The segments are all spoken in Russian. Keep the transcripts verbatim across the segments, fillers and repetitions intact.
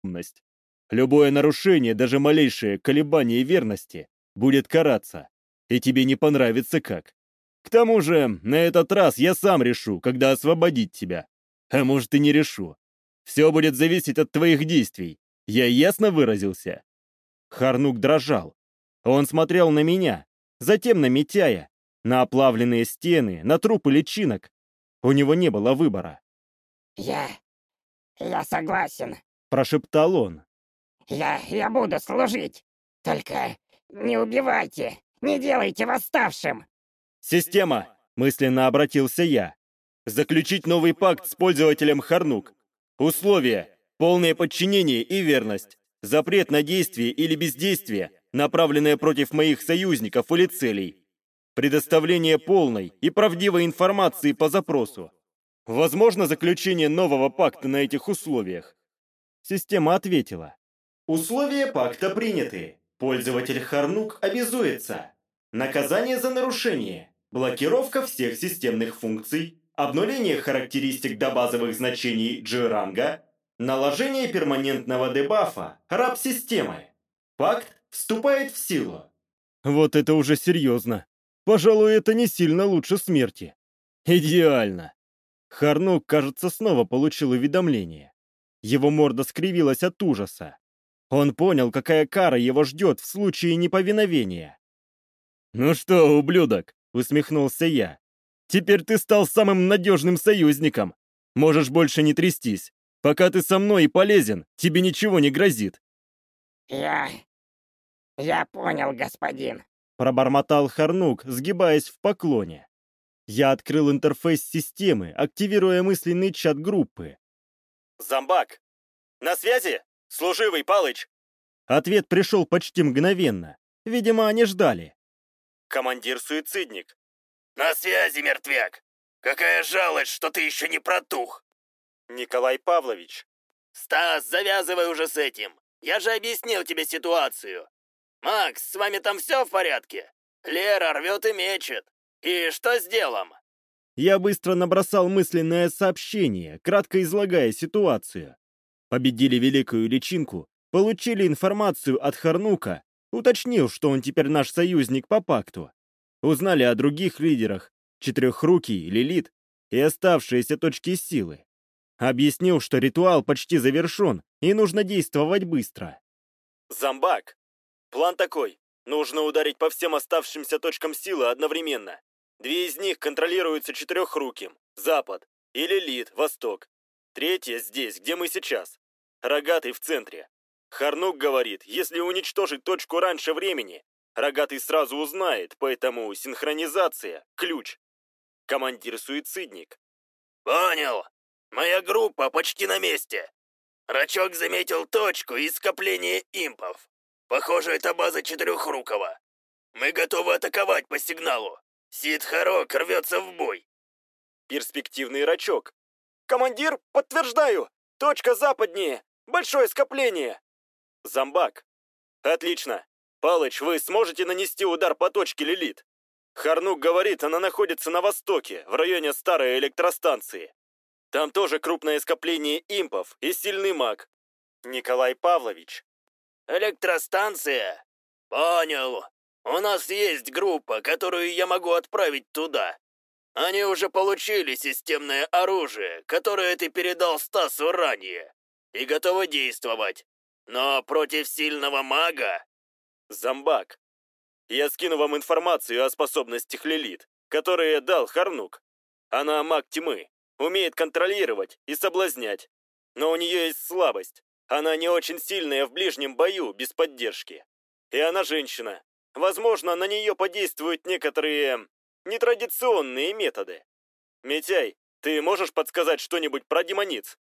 умность. Любое нарушение, даже малейшее колебание верности, будет караться, и тебе не понравится как. К тому же, на этот раз я сам решу, когда освободить тебя. А может, и не решу. Все будет зависеть от твоих действий. Я ясно выразился?» Харнук дрожал. Он смотрел на меня, затем на Митяя, на оплавленные стены, на трупы личинок. У него не было выбора. «Я... я согласен», — прошептал он. «Я... я буду служить. Только не убивайте, не делайте восставшим». «Система!» — мысленно обратился я. «Заключить новый пакт с пользователем Харнук. Условия: полное подчинение и верность. Запрет на действие или бездействие, направленное против моих союзников или целей. Предоставление полной и правдивой информации по запросу. Возможно заключение нового пакта на этих условиях?» Система ответила. «Условия пакта приняты. Пользователь Харнук обязуется. Наказание за нарушение. Блокировка всех системных функций. Обнуление характеристик до базовых значений G-ранга. Наложение перманентного дебафа. Раб системы. Пакт вступает в силу». Вот это уже серьезно. Пожалуй, это не сильно лучше смерти. Идеально. Харнук, кажется, снова получил уведомление. Его морда скривилась от ужаса. Он понял, какая кара его ждет в случае неповиновения. «Ну что, ублюдок?» — усмехнулся я. «Теперь ты стал самым надежным союзником. Можешь больше не трястись. Пока ты со мной и полезен, тебе ничего не грозит». «Я... я понял, господин», — пробормотал Харнук, сгибаясь в поклоне. Я открыл интерфейс системы, активируя мысленный чат группы. «Зомбак! На связи? Служивый Палыч!» Ответ пришел почти мгновенно. Видимо, они ждали. «Командир-суицидник». «На связи, мертвяк! Какая жалость, что ты еще не протух!» «Николай Павлович». «Стас, завязывай уже с этим! Я же объяснил тебе ситуацию! Макс, с вами там все в порядке? Лера рвет и мечет. И что с делом?» Я быстро набросал мысленное сообщение, кратко излагая ситуацию. Победили великую личинку, получили информацию от Харнука, уточнил, что он теперь наш союзник по пакту. Узнали о других лидерах, Четырехрукий, Лилит и оставшиеся точки силы. Объяснил, что ритуал почти завершен и нужно действовать быстро. «Зомбак, план такой. Нужно ударить по всем оставшимся точкам силы одновременно. Две из них контролируются Четырехруким, Запад, и Лилит, Восток. Третья здесь, где мы сейчас. Рогатый в центре. Харнук говорит, если уничтожить точку раньше времени, Рогатый сразу узнает, поэтому синхронизация – ключ. Командир-суицидник». «Понял. Моя группа почти на месте. Рачок заметил точку и скопление импов. Похоже, это база Четырехрукого. Мы готовы атаковать по сигналу. Сид-Харок рвется в бой». Перспективный Рачок. «Командир, подтверждаю! Точка западнее! Большое скопление!» Зомбак. «Отлично! Палыч, вы сможете нанести удар по точке Лилит?» Харнук говорит, она находится на востоке, в районе старой электростанции. Там тоже крупное скопление импов и сильный маг. Николай Павлович. «Электростанция? Понял. У нас есть группа, которую я могу отправить туда. Они уже получили системное оружие, которое ты передал Стасу ранее, и готовы действовать. Но против сильного мага...» Зомбак. «Я скину вам информацию о способностях Лилит, которые дал Харнук. Она маг тьмы, умеет контролировать и соблазнять. Но у нее есть слабость. Она не очень сильная в ближнем бою без поддержки. И она женщина. Возможно, на нее подействуют некоторые нетрадиционные методы. Митяй, ты можешь подсказать что-нибудь про демониц?»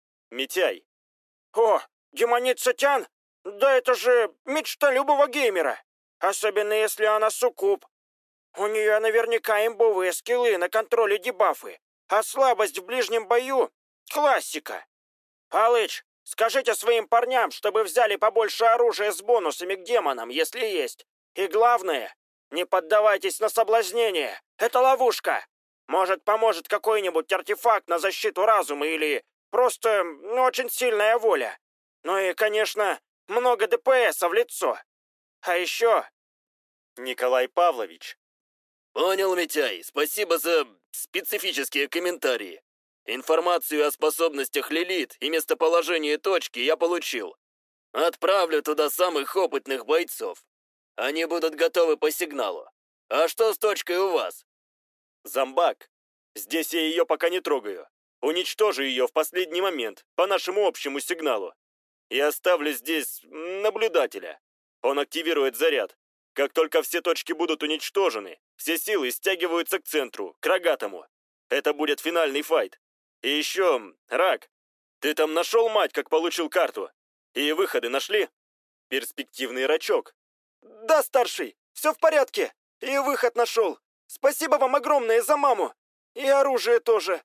Митяй. «О, демоница Тян? Да это же мечта любого геймера. Особенно если она суккуб. У нее наверняка имбовые скиллы на контроле дебафы. А слабость в ближнем бою — классика. Палыч, скажите своим парням, чтобы взяли побольше оружия с бонусами к демонам, если есть. И главное, не поддавайтесь на соблазнение. Это ловушка. Может, поможет какой-нибудь артефакт на защиту разума или просто ну, очень сильная воля. Ну и, конечно, много ДПСа в лицо. А еще... Николай Павлович. Понял, Митяй, спасибо за специфические комментарии. Информацию о способностях Лилит и местоположении точки я получил. Отправлю туда самых опытных бойцов. Они будут готовы по сигналу. А что с точкой у вас? Зомбак. Здесь я ее пока не трогаю. Уничтожу ее в последний момент, по нашему общему сигналу. И оставлю здесь наблюдателя. Он активирует заряд. Как только все точки будут уничтожены, все силы стягиваются к центру, к рогатому. Это будет финальный файт. И еще, Рак, ты там нашел, мать, как получил карту? И выходы нашли? Перспективный рачок. Да, старший, все в порядке. И выход нашел. Спасибо вам огромное за маму. И оружие тоже.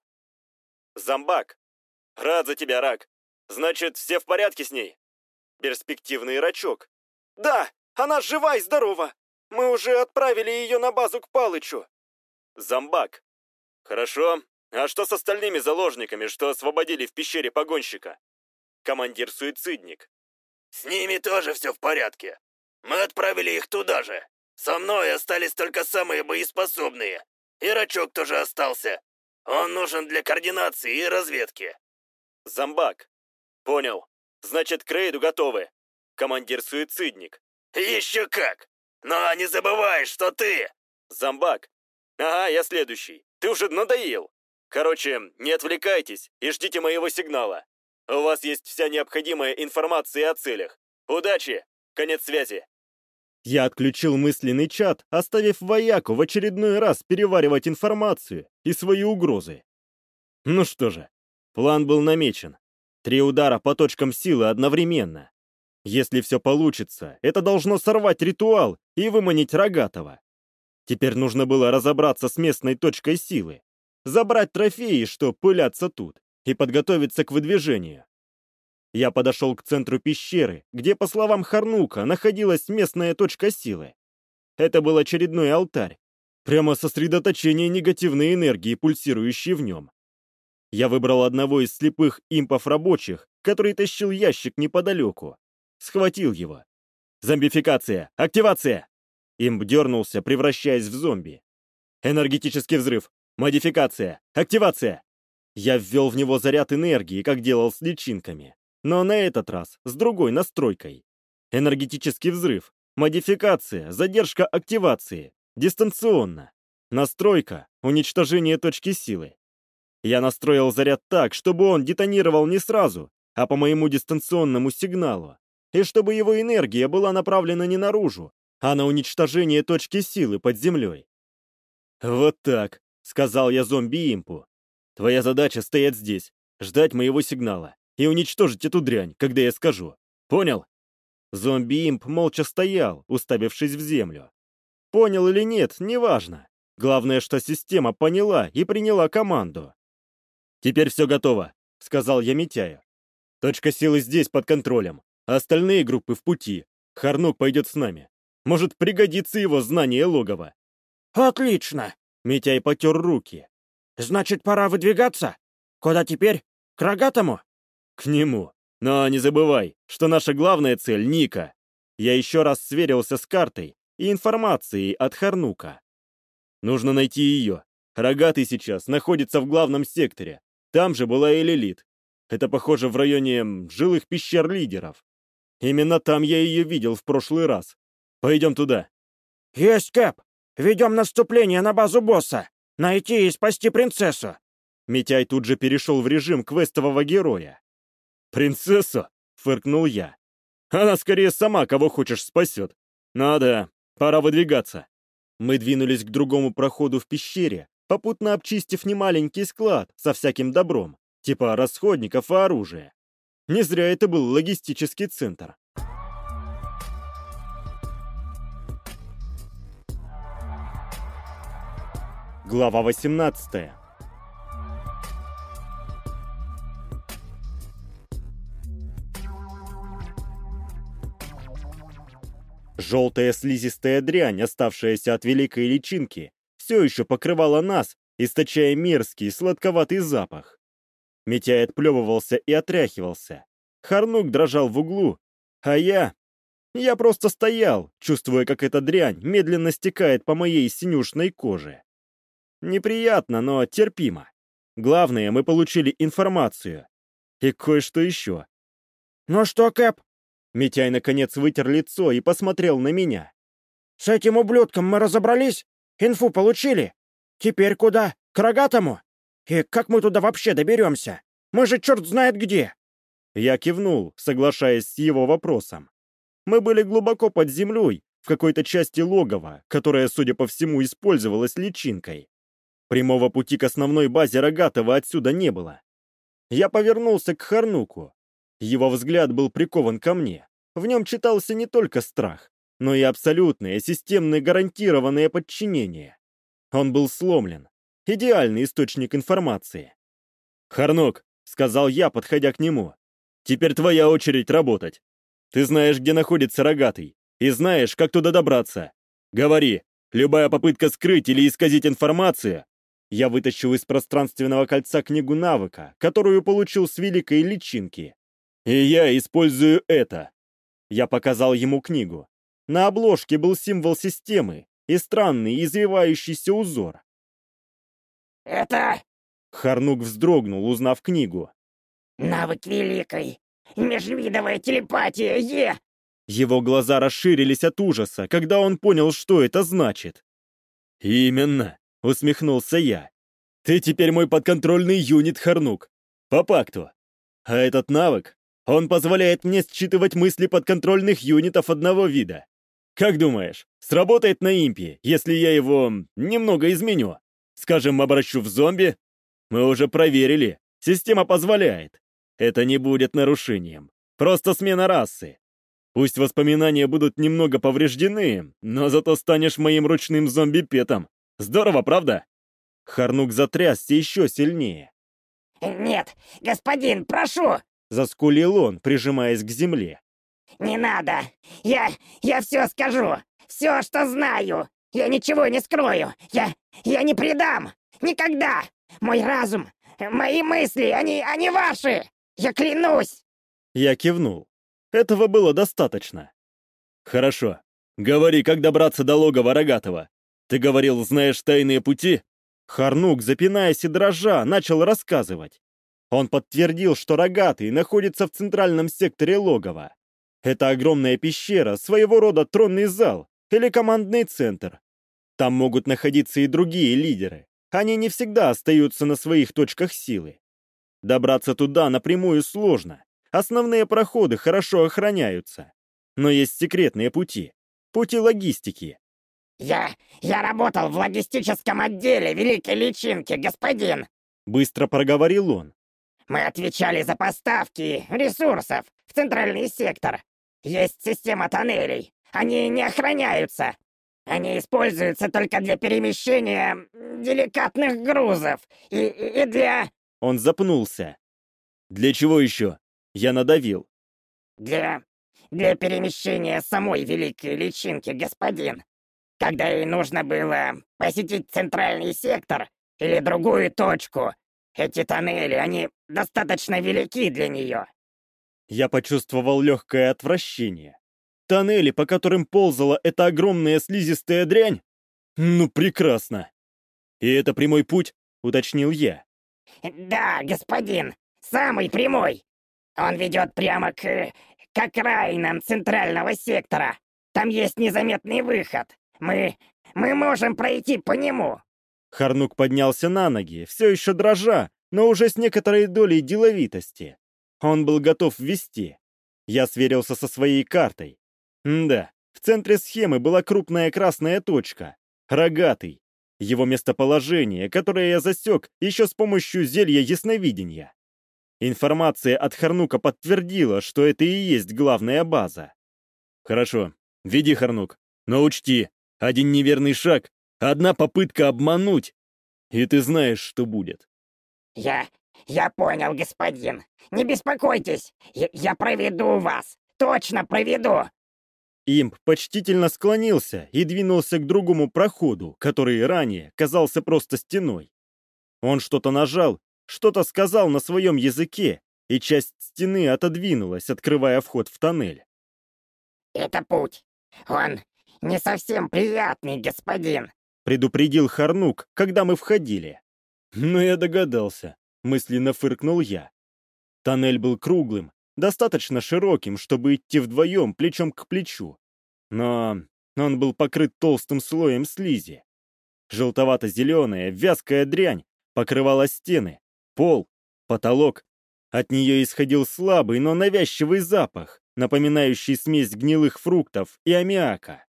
Зомбак. Рад за тебя, Рак. Значит, все в порядке с ней? Перспективный рачок. Да, она жива и здорова. Мы уже отправили ее на базу к Палычу. Зомбак. Хорошо. А что с остальными заложниками, что освободили в пещере погонщика? Командир-суицидник. С ними тоже все в порядке. Мы отправили их туда же. Со мной остались только самые боеспособные. И рачок тоже остался. Он нужен для координации и разведки. Зомбак. Понял. Значит, к рейду готовы. Командир-суицидник. Еще как. Но не забывай, что ты... Зомбак. Ага, я следующий. Ты уже надоел. Короче, не отвлекайтесь и ждите моего сигнала. У вас есть вся необходимая информация о целях. Удачи! Конец связи. Я отключил мысленный чат, оставив вояку в очередной раз переваривать информацию и свои угрозы. Ну что же, план был намечен. Три удара по точкам силы одновременно. Если все получится, это должно сорвать ритуал и выманить Рогатого. Теперь нужно было разобраться с местной точкой силы, забрать трофеи, что пылятся тут, и подготовиться к выдвижению. Я подошел к центру пещеры, где, по словам Харнука, находилась местная точка силы. Это был очередной алтарь, прямо сосредоточение негативной энергии, пульсирующей в нем. Я выбрал одного из слепых импов рабочих, который тащил ящик неподалеку. Схватил его. Зомбификация! Активация! Имп дернулся, превращаясь в зомби. Энергетический взрыв. Модификация. Активация. Я ввел в него заряд энергии, как делал с личинками. Но на этот раз с другой настройкой. Энергетический взрыв. Модификация. Задержка активации. Дистанционно. Настройка. Уничтожение точки силы. Я настроил заряд так, чтобы он детонировал не сразу, а по моему дистанционному сигналу. И чтобы его энергия была направлена не наружу, а на уничтожение точки силы под землей. «Вот так», — сказал я зомби-импу. «Твоя задача стоять здесь, ждать моего сигнала и уничтожить эту дрянь, когда я скажу. Понял?» Зомби-имп молча стоял, уставившись в землю. Понял или нет, неважно. Главное, что система поняла и приняла команду. «Теперь все готово», — сказал я Митяю. «Точка силы здесь, под контролем, а остальные группы в пути. Харнук пойдет с нами. Может, пригодится его знание логова». «Отлично!» — Митяй потер руки. «Значит, пора выдвигаться? Куда теперь? К Рогатому?» «К нему. Но не забывай, что наша главная цель — Ника». Я еще раз сверился с картой и информацией от Харнука. Нужно найти ее. Рогатый сейчас находится в главном секторе. Там же была и Лилит. Это, похоже, в районе жилых пещер лидеров. Именно там я ее видел в прошлый раз. Пойдем туда. «Есть, Кэп! Ведем наступление на базу босса! Найти и спасти принцессу!» Митяй тут же перешел в режим квестового героя. «Принцессу?» — фыркнул я. «Она скорее сама кого хочешь спасет. Надо, пора выдвигаться». Мы двинулись к другому проходу в пещере, попутно обчистив немаленький склад со всяким добром, типа расходников и оружия. Не зря это был логистический центр. Глава восемнадцатая. Желтая слизистая дрянь, оставшаяся от великой личинки, все еще покрывала нас, источая мерзкий сладковатый запах. Митяй отплевывался и отряхивался. Харнук дрожал в углу, а я... Я просто стоял, чувствуя, как эта дрянь медленно стекает по моей синюшной коже. Неприятно, но терпимо. Главное, мы получили информацию. И кое-что еще. «Ну что, Кэп, Митяй наконец вытер лицо и посмотрел на меня. с этим ублюдком мы разобрались? Инфу получили? Теперь куда? К Рогатому? И как мы туда вообще доберемся? Мы же черт знает где!» Я кивнул, соглашаясь с его вопросом. Мы были глубоко под землей, в какой-то части логова, которая, судя по всему, использовалась личинкой. Прямого пути к основной базе Рогатого отсюда не было. Я повернулся к Харнуку. Его взгляд был прикован ко мне. В нем читался не только страх, но и абсолютное, системное, гарантированное подчинение. Он был сломлен. Идеальный источник информации. «Харнук», — сказал я, подходя к нему, — «теперь твоя очередь работать. Ты знаешь, где находится Рогатый, и знаешь, как туда добраться. Говори, любая попытка скрыть или исказить информацию...» Я вытащил из пространственного кольца книгу навыка, которую получил с великой личинки. «И я использую это». Я показал ему книгу. На обложке был символ системы и странный извивающийся узор. Это Харнук вздрогнул, узнав книгу. навык великой. Межвидовая телепатия, е! Его глаза расширились от ужаса, когда он понял, что это значит. «Именно», — усмехнулся я. «Ты теперь мой подконтрольный юнит, Харнук. По факту. А этот навык, он позволяет мне считывать мысли подконтрольных юнитов одного вида. Как думаешь, сработает на импе, если я его немного изменю? Скажем, обращу в зомби? Мы уже проверили. Система позволяет. Это не будет нарушением. Просто смена расы. Пусть воспоминания будут немного повреждены, но зато станешь моим ручным зомби-петом. Здорово, правда?» Харнук затрясся еще сильнее. Нет, господин, прошу! Заскулил он, прижимаясь к земле. Не надо! Я... я все скажу! Все, что знаю! Я ничего не скрою! Я... я не предам! Никогда! Мой разум, мои мысли, они... они ваши! Я клянусь!» Я кивнул. Этого было достаточно. «Хорошо. Говори, как добраться до логова Рогатого. Ты говорил, знаешь тайные пути?» Харнук, запинаясь и дрожа, начал рассказывать. Он подтвердил, что Рогатый находится в центральном секторе логова. Это огромная пещера, своего рода тронный зал или командный центр. Там могут находиться и другие лидеры. Они не всегда остаются на своих точках силы. Добраться туда напрямую сложно. Основные проходы хорошо охраняются. Но есть секретные пути. Пути логистики. Я... я работал в логистическом отделе Великой Личинки, господин! Быстро проговорил он. Мы отвечали за поставки ресурсов в центральный сектор. Есть система тоннелей. Они не охраняются. Они используются только для перемещения деликатных грузов и, и для... Он запнулся. «Для чего еще?» Я надавил. Для... для перемещения самой Великой Личинки, господин. Когда ей нужно было посетить центральный сектор или другую точку, эти тоннели, они достаточно велики для нее. Я почувствовал легкое отвращение. Тоннели, по которым ползала эта огромная слизистая дрянь? Ну, прекрасно. «И это прямой путь?» — уточнил я. Да, господин, самый прямой. Он ведет прямо к... к окраинам центрального сектора. Там есть незаметный выход. Мы... мы можем пройти по нему. Харнук поднялся на ноги, все еще дрожа, но уже с некоторой долей деловитости. Он был готов ввести. Я сверился со своей картой. М-да, в центре схемы была крупная красная точка. Рогатый. Его местоположение, которое я засек еще с помощью зелья ясновидения. Информация от Харнука подтвердила, что это и есть главная база. «Хорошо, веди, Харнук, но учти, один неверный шаг, одна попытка обмануть, и ты знаешь, что будет». Я... я понял, господин. Не беспокойтесь. Я, я проведу вас. Точно проведу. Имп почтительно склонился и двинулся к другому проходу, который ранее казался просто стеной. Он что-то нажал, что-то сказал на своем языке, и часть стены отодвинулась, открывая вход в тоннель. «Это путь. Он не совсем приятный, господин», — предупредил Харнук, когда мы входили. «Ну, я догадался», — мысленно фыркнул я. Тоннель был круглым, достаточно широким, чтобы идти вдвоем плечом к плечу. Но он был покрыт толстым слоем слизи. Желтовато-зеленая, вязкая дрянь покрывала стены, пол, потолок. От нее исходил слабый, но навязчивый запах, напоминающий смесь гнилых фруктов и аммиака.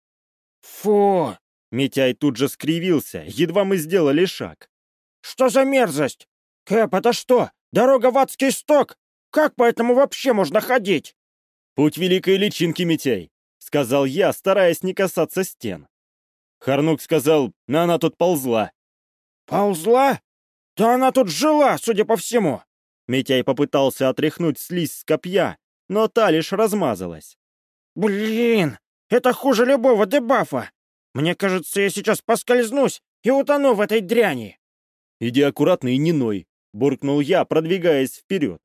Фу! Митяй тут же скривился, едва мы сделали шаг. Что за мерзость? Кэп, это что, дорога в адский сток? Как по этому вообще можно ходить? «Путь великой личинки, Митяй», — сказал я, стараясь не касаться стен. Харнук сказал, но она тут ползла. Ползла? Да она тут жила, судя по всему. Митяй попытался отряхнуть слизь с копья, но та лишь размазалась. Блин, это хуже любого дебафа. Мне кажется, я сейчас поскользнусь и утону в этой дряни. «Иди аккуратно и не ной», — буркнул я, продвигаясь вперед.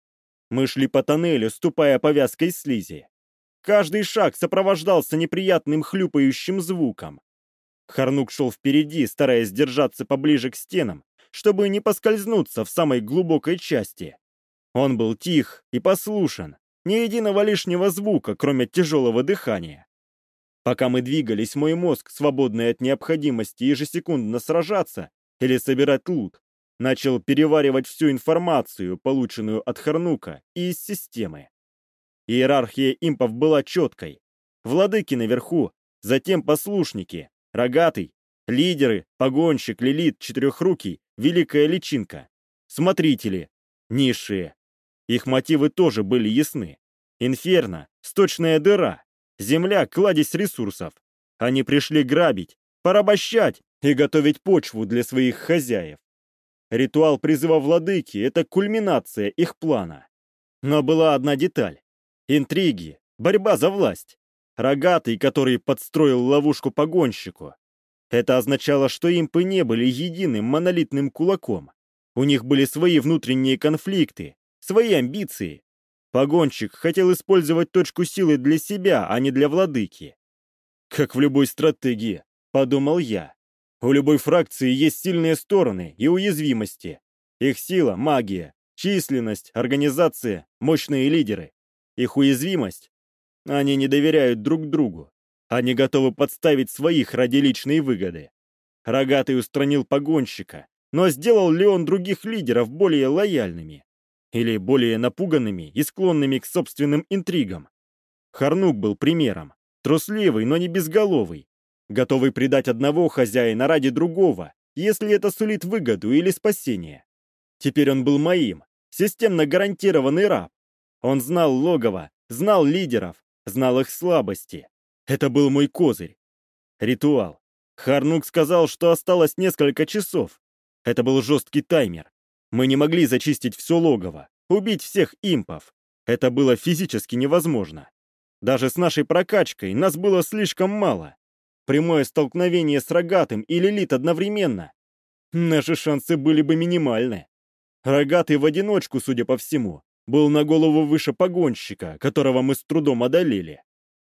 Мы шли по тоннелю, ступая по вязкой слизи. Каждый шаг сопровождался неприятным хлюпающим звуком. Харнук шел впереди, стараясь держаться поближе к стенам, чтобы не поскользнуться в самой глубокой части. Он был тих и послушен, ни единого лишнего звука, кроме тяжелого дыхания. Пока мы двигались, мой мозг, свободный от необходимости ежесекундно сражаться или собирать лут, начал переваривать всю информацию, полученную от Харнука и из системы. Иерархия импов была четкой. Владыки наверху, затем послушники, рогатый, лидеры, погонщик, лилит, четырехрукий, великая личинка, смотрители, низшие. Их мотивы тоже были ясны. Инферно, сточная дыра, земля, кладезь ресурсов. Они пришли грабить, порабощать и готовить почву для своих хозяев. Ритуал призыва владыки — это кульминация их плана. Но была одна деталь. Интриги, борьба за власть. Рогатый, который подстроил ловушку погонщику. Это означало, что импы не были единым монолитным кулаком. У них были свои внутренние конфликты, свои амбиции. Погонщик хотел использовать точку силы для себя, а не для владыки. Как в любой стратегии, подумал я. У любой фракции есть сильные стороны и уязвимости. Их сила — магия, численность, организация, мощные лидеры. Их уязвимость — они не доверяют друг другу. Они готовы подставить своих ради личной выгоды. Рогатый устранил погонщика, но сделал ли он других лидеров более лояльными? Или более напуганными и склонными к собственным интригам? Харнук был примером. Трусливый, но не безголовый. Готовый предать одного хозяина ради другого, если это сулит выгоду или спасение. Теперь он был моим, системно гарантированный раб. Он знал логово, знал лидеров, знал их слабости. Это был мой козырь. Ритуал. Харнук сказал, что осталось несколько часов. Это был жесткий таймер. Мы не могли зачистить все логово, убить всех импов. Это было физически невозможно. Даже с нашей прокачкой нас было слишком мало. Прямое столкновение с рогатым и лилит одновременно. Наши шансы были бы минимальны. Рогатый в одиночку, судя по всему, был на голову выше погонщика, которого мы с трудом одолели.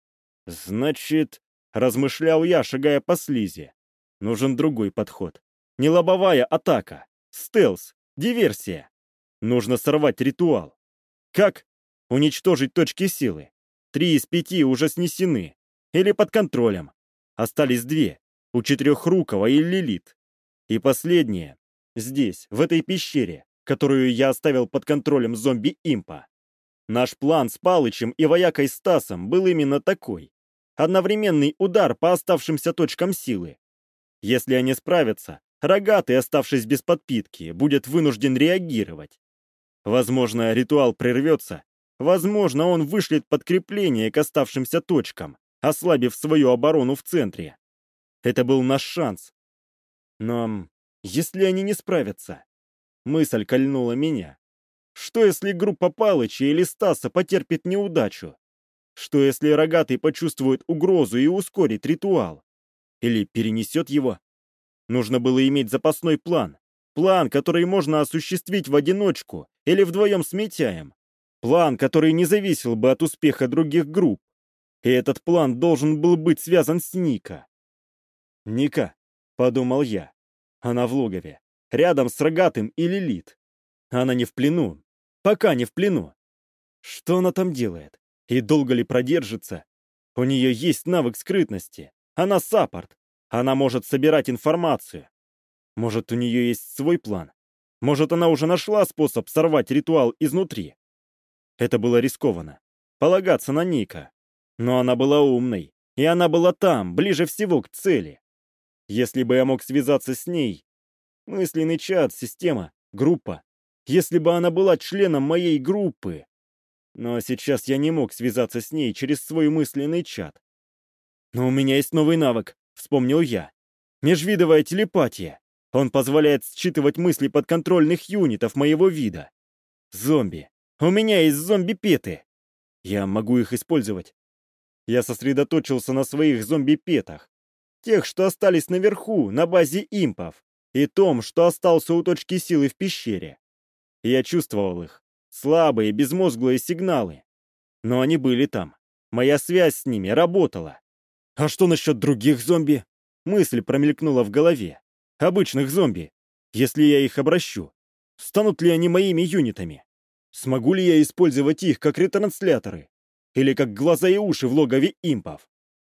Значит, размышлял я, шагая по слизи, нужен другой подход. Не лобовая атака, стелс, диверсия. Нужно сорвать ритуал. Как? Уничтожить точки силы. Три из пяти уже снесены. Или под контролем. Остались две. У Четырехрукого и Лилит. И последняя. Здесь, в этой пещере, которую я оставил под контролем зомби-импа. Наш план с Палычем и воякой Стасом был именно такой. Одновременный удар по оставшимся точкам силы. Если они справятся, Рогатый, оставшись без подпитки, будет вынужден реагировать. Возможно, ритуал прервется. Возможно, он вышлет подкрепление к оставшимся точкам, ослабив свою оборону в центре. Это был наш шанс. Но если они не справятся? Мысль кольнула меня. Что если группа Палыча или Стаса потерпит неудачу? Что если Рогатый почувствует угрозу и ускорит ритуал? Или перенесет его? Нужно было иметь запасной план. План, который можно осуществить в одиночку или вдвоем с Митяем, План, который не зависел бы от успеха других групп. И этот план должен был быть связан с Ника. «Ника», — подумал я, — «она в логове, рядом с Рогатым и Лилит. Она не в плену, пока не в плену. Что она там делает? И долго ли продержится? У нее есть навык скрытности. Она саппорт. Она может собирать информацию. Может, у нее есть свой план? Может, она уже нашла способ сорвать ритуал изнутри?» Это было рискованно. Полагаться на Ника. Но она была умной. И она была там, ближе всего к цели. Если бы я мог связаться с ней... Мысленный чат, система, группа. Если бы она была членом моей группы... Но сейчас я не мог связаться с ней через свой мысленный чат. Но у меня есть новый навык, вспомнил я. Межвидовая телепатия. Он позволяет считывать мысли подконтрольных юнитов моего вида. Зомби. У меня есть зомби-петы. Я могу их использовать. Я сосредоточился на своих зомби-петах. Тех, что остались наверху, на базе импов. И том, что остался у точки силы в пещере. Я чувствовал их. Слабые, безмозглые сигналы. Но они были там. Моя связь с ними работала. А что насчет других зомби? Мысль промелькнула в голове. Обычных зомби. Если я их обращу, станут ли они моими юнитами? Смогу ли я использовать их как ретрансляторы? Или как глаза и уши в логове импов?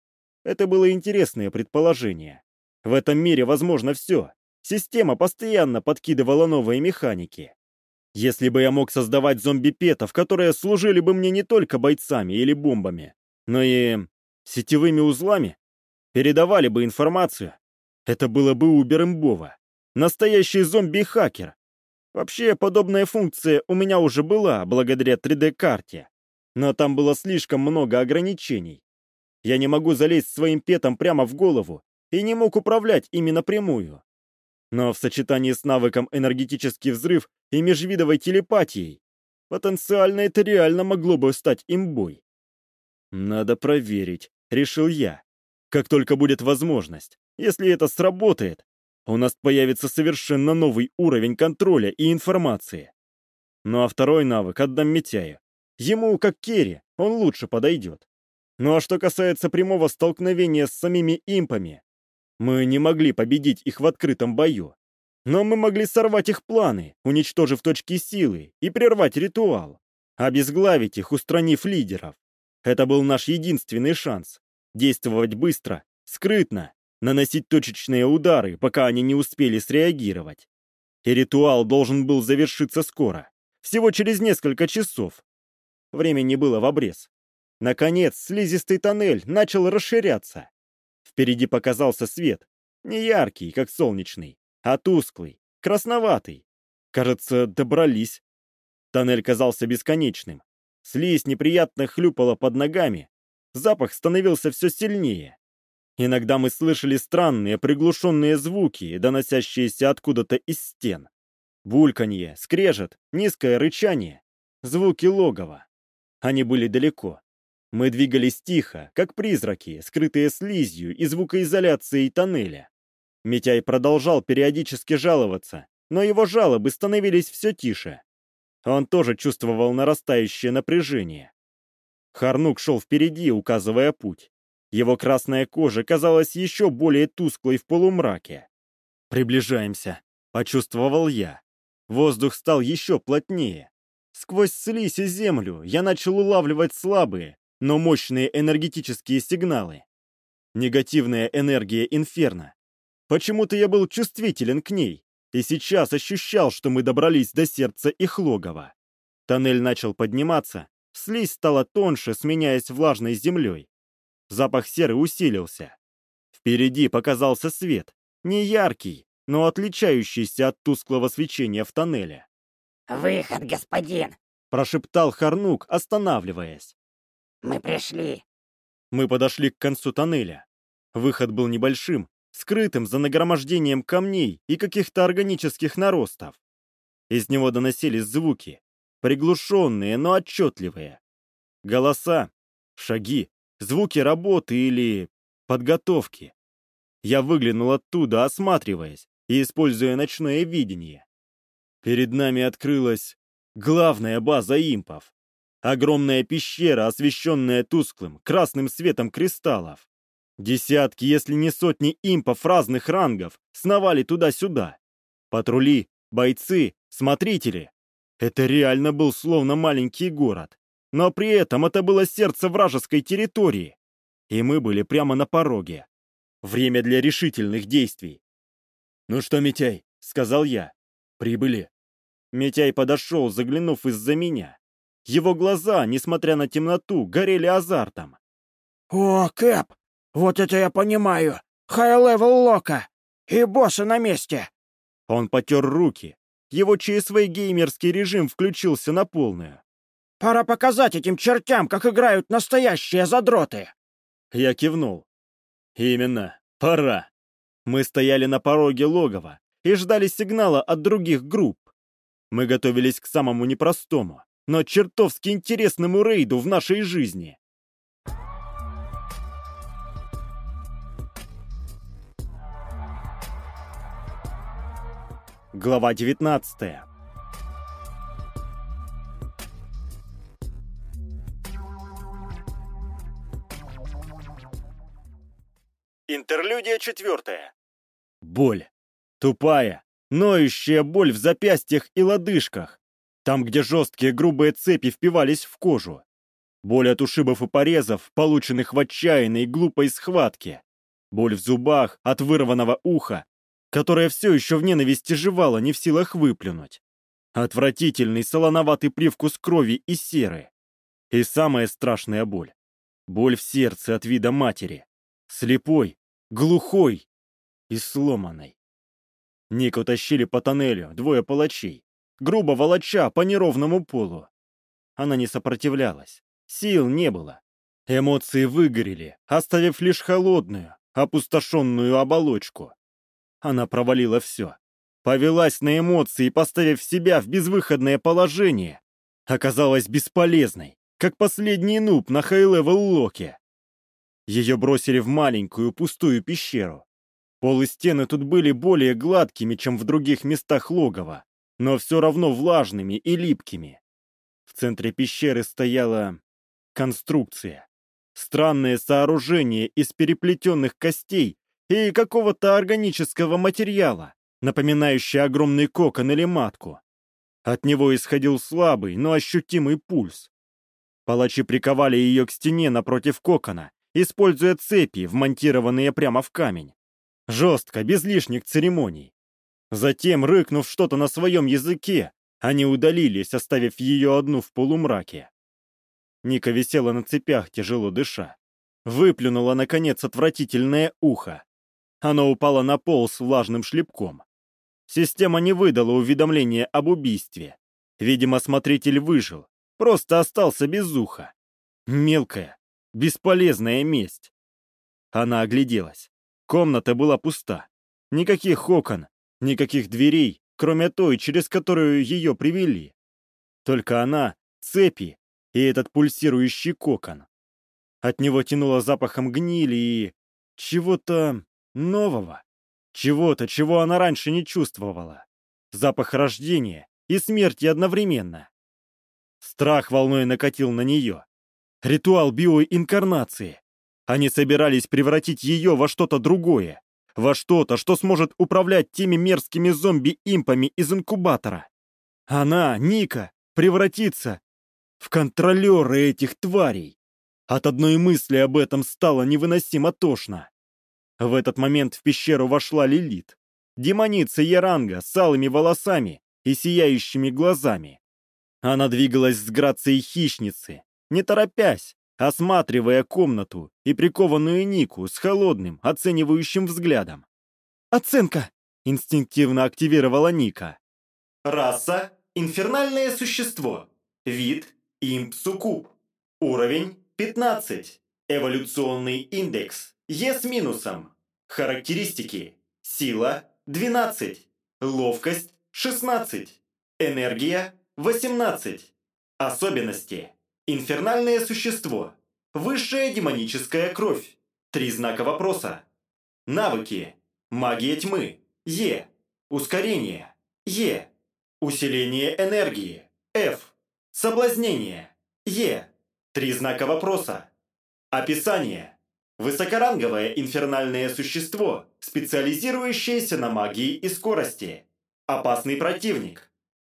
Это было интересное предположение. В этом мире возможно все. Система постоянно подкидывала новые механики. Если бы я мог создавать зомби-петов, которые служили бы мне не только бойцами или бомбами, но и сетевыми узлами, передавали бы информацию, это было бы убер-имбово. Настоящий зомби-хакер. Вообще, подобная функция у меня уже была, благодаря три дэ-карте. Но там было слишком много ограничений. Я не могу залезть своим петом прямо в голову и не мог управлять ими напрямую. Но в сочетании с навыком энергетический взрыв и межвидовой телепатией, потенциально это реально могло бы стать имбой. Надо проверить, решил я. Как только будет возможность, если это сработает, у нас появится совершенно новый уровень контроля и информации. Ну а второй навык отдам Митяю. Ему, как Керри, он лучше подойдет. Ну а что касается прямого столкновения с самими импами, мы не могли победить их в открытом бою. Но мы могли сорвать их планы, уничтожив точки силы и прервать ритуал. Обезглавить их, устранив лидеров. Это был наш единственный шанс. Действовать быстро, скрытно, наносить точечные удары, пока они не успели среагировать. И ритуал должен был завершиться скоро. Всего через несколько часов. Времени было в обрез. Наконец, слизистый тоннель начал расширяться. Впереди показался свет. Не яркий, как солнечный, а тусклый, красноватый. Кажется, добрались. Тоннель казался бесконечным. Слизь неприятно хлюпала под ногами. Запах становился все сильнее. Иногда мы слышали странные приглушенные звуки, доносящиеся откуда-то из стен. Бульканье, скрежет, низкое рычание. Звуки логова. Они были далеко. Мы двигались тихо, как призраки, скрытые слизью и звукоизоляцией тоннеля. Митяй продолжал периодически жаловаться, но его жалобы становились все тише. Он тоже чувствовал нарастающее напряжение. Харнук шел впереди, указывая путь. Его красная кожа казалась еще более тусклой в полумраке. «Приближаемся», — почувствовал я. Воздух стал еще плотнее. Сквозь слизь и землю я начал улавливать слабые, но мощные энергетические сигналы. Негативная энергия инферно. Почему-то я был чувствителен к ней, и сейчас ощущал, что мы добрались до сердца их логова. Тоннель начал подниматься, слизь стала тоньше, сменяясь влажной землей. Запах серы усилился. Впереди показался свет, не яркий, но отличающийся от тусклого свечения в тоннеле. «Выход, господин!» — прошептал Харнук, останавливаясь. «Мы пришли!» Мы подошли к концу тоннеля. Выход был небольшим, скрытым за нагромождением камней и каких-то органических наростов. Из него доносились звуки, приглушенные, но отчетливые. Голоса, шаги, звуки работы или подготовки. Я выглянул оттуда, осматриваясь и используя ночное видение. Перед нами открылась главная база импов. Огромная пещера, освещенная тусклым, красным светом кристаллов. Десятки, если не сотни импов разных рангов сновали туда-сюда. Патрули, бойцы, смотрители. Это реально был словно маленький город. Но при этом это было сердце вражеской территории. И мы были прямо на пороге. Время для решительных действий. «Ну что, Митяй?» — сказал я. «Прибыли». Митяй подошел, заглянув из-за меня. Его глаза, несмотря на темноту, горели азартом. «О, Кэп, вот это я понимаю! Хай-левел Лока! И босса на месте!» Он потер руки. Его ЧСВ геймерский режим включился на полную. «Пора показать этим чертям, как играют настоящие задроты!» Я кивнул. «Именно, пора». Мы стояли на пороге логова и ждали сигнала от других групп. Мы готовились к самому непростому, но чертовски интересному рейду в нашей жизни. Глава девятнадцатая. Интерлюдия четвертая. Боль. Тупая, ноющая боль в запястьях и лодыжках. Там, где жесткие грубые цепи впивались в кожу. Боль от ушибов и порезов, полученных в отчаянной и глупой схватке. Боль в зубах от вырванного уха, которое все еще в ненависти жевало, не в силах выплюнуть. Отвратительный солоноватый привкус крови и серы. И самая страшная боль. Боль в сердце от вида матери. Слепой, глухой и сломанной. Нику тащили по тоннелю двое палачей, грубо волоча по неровному полу. Она не сопротивлялась, сил не было. Эмоции выгорели, оставив лишь холодную, опустошенную оболочку. Она провалила все. Повелась на эмоции, поставив себя в безвыходное положение. Оказалась бесполезной, как последний нуб на хай-левел Локе. Ее бросили в маленькую пустую пещеру. Пол и стены тут были более гладкими, чем в других местах логова, но все равно влажными и липкими. В центре пещеры стояла конструкция. Странное сооружение из переплетенных костей и какого-то органического материала, напоминающее огромный кокон или матку. От него исходил слабый, но ощутимый пульс. Палачи приковали ее к стене напротив кокона, используя цепи, вмонтированные прямо в камень. Жестко, без лишних церемоний. Затем, рыкнув что-то на своем языке, они удалились, оставив ее одну в полумраке. Ника висела на цепях, тяжело дыша. Выплюнула, наконец, отвратительное ухо. Оно упало на пол с влажным шлепком. Система не выдала уведомления об убийстве. Видимо, смотритель выжил, просто остался без уха. Мелкая, бесполезная месть. Она огляделась. Комната была пуста. Никаких окон, никаких дверей, кроме той, через которую ее привели. Только она, цепи и этот пульсирующий кокон. От него тянуло запахом гнили и чего-то нового. Чего-то, чего она раньше не чувствовала. Запах рождения и смерти одновременно. Страх волной накатил на нее. Ритуал биоинкарнации. Они собирались превратить ее во что-то другое. Во что-то, что сможет управлять теми мерзкими зомби-импами из инкубатора. Она, Ника, превратится в контролера этих тварей. От одной мысли об этом стало невыносимо тошно. В этот момент в пещеру вошла Лилит. Демоница Яранга с алыми волосами и сияющими глазами. Она двигалась с грацией хищницы, не торопясь, осматривая комнату и прикованную Нику с холодным, оценивающим взглядом. «Оценка!» — инстинктивно активировала Ника. Раса — инфернальное существо. Вид — имп-суккуб. Уровень — пятнадцать. Эволюционный индекс — Е с минусом. Характеристики: сила — двенадцать. Ловкость — шестнадцать. Энергия — восемнадцать. Особенности: инфернальное существо. Высшая демоническая кровь. Три знака вопроса. Навыки: магия тьмы — Е. Ускорение — Е. Усиление энергии — F. Соблазнение — Е. Три знака вопроса. Описание. Высокоранговое инфернальное существо, специализирующееся на магии и скорости. Опасный противник.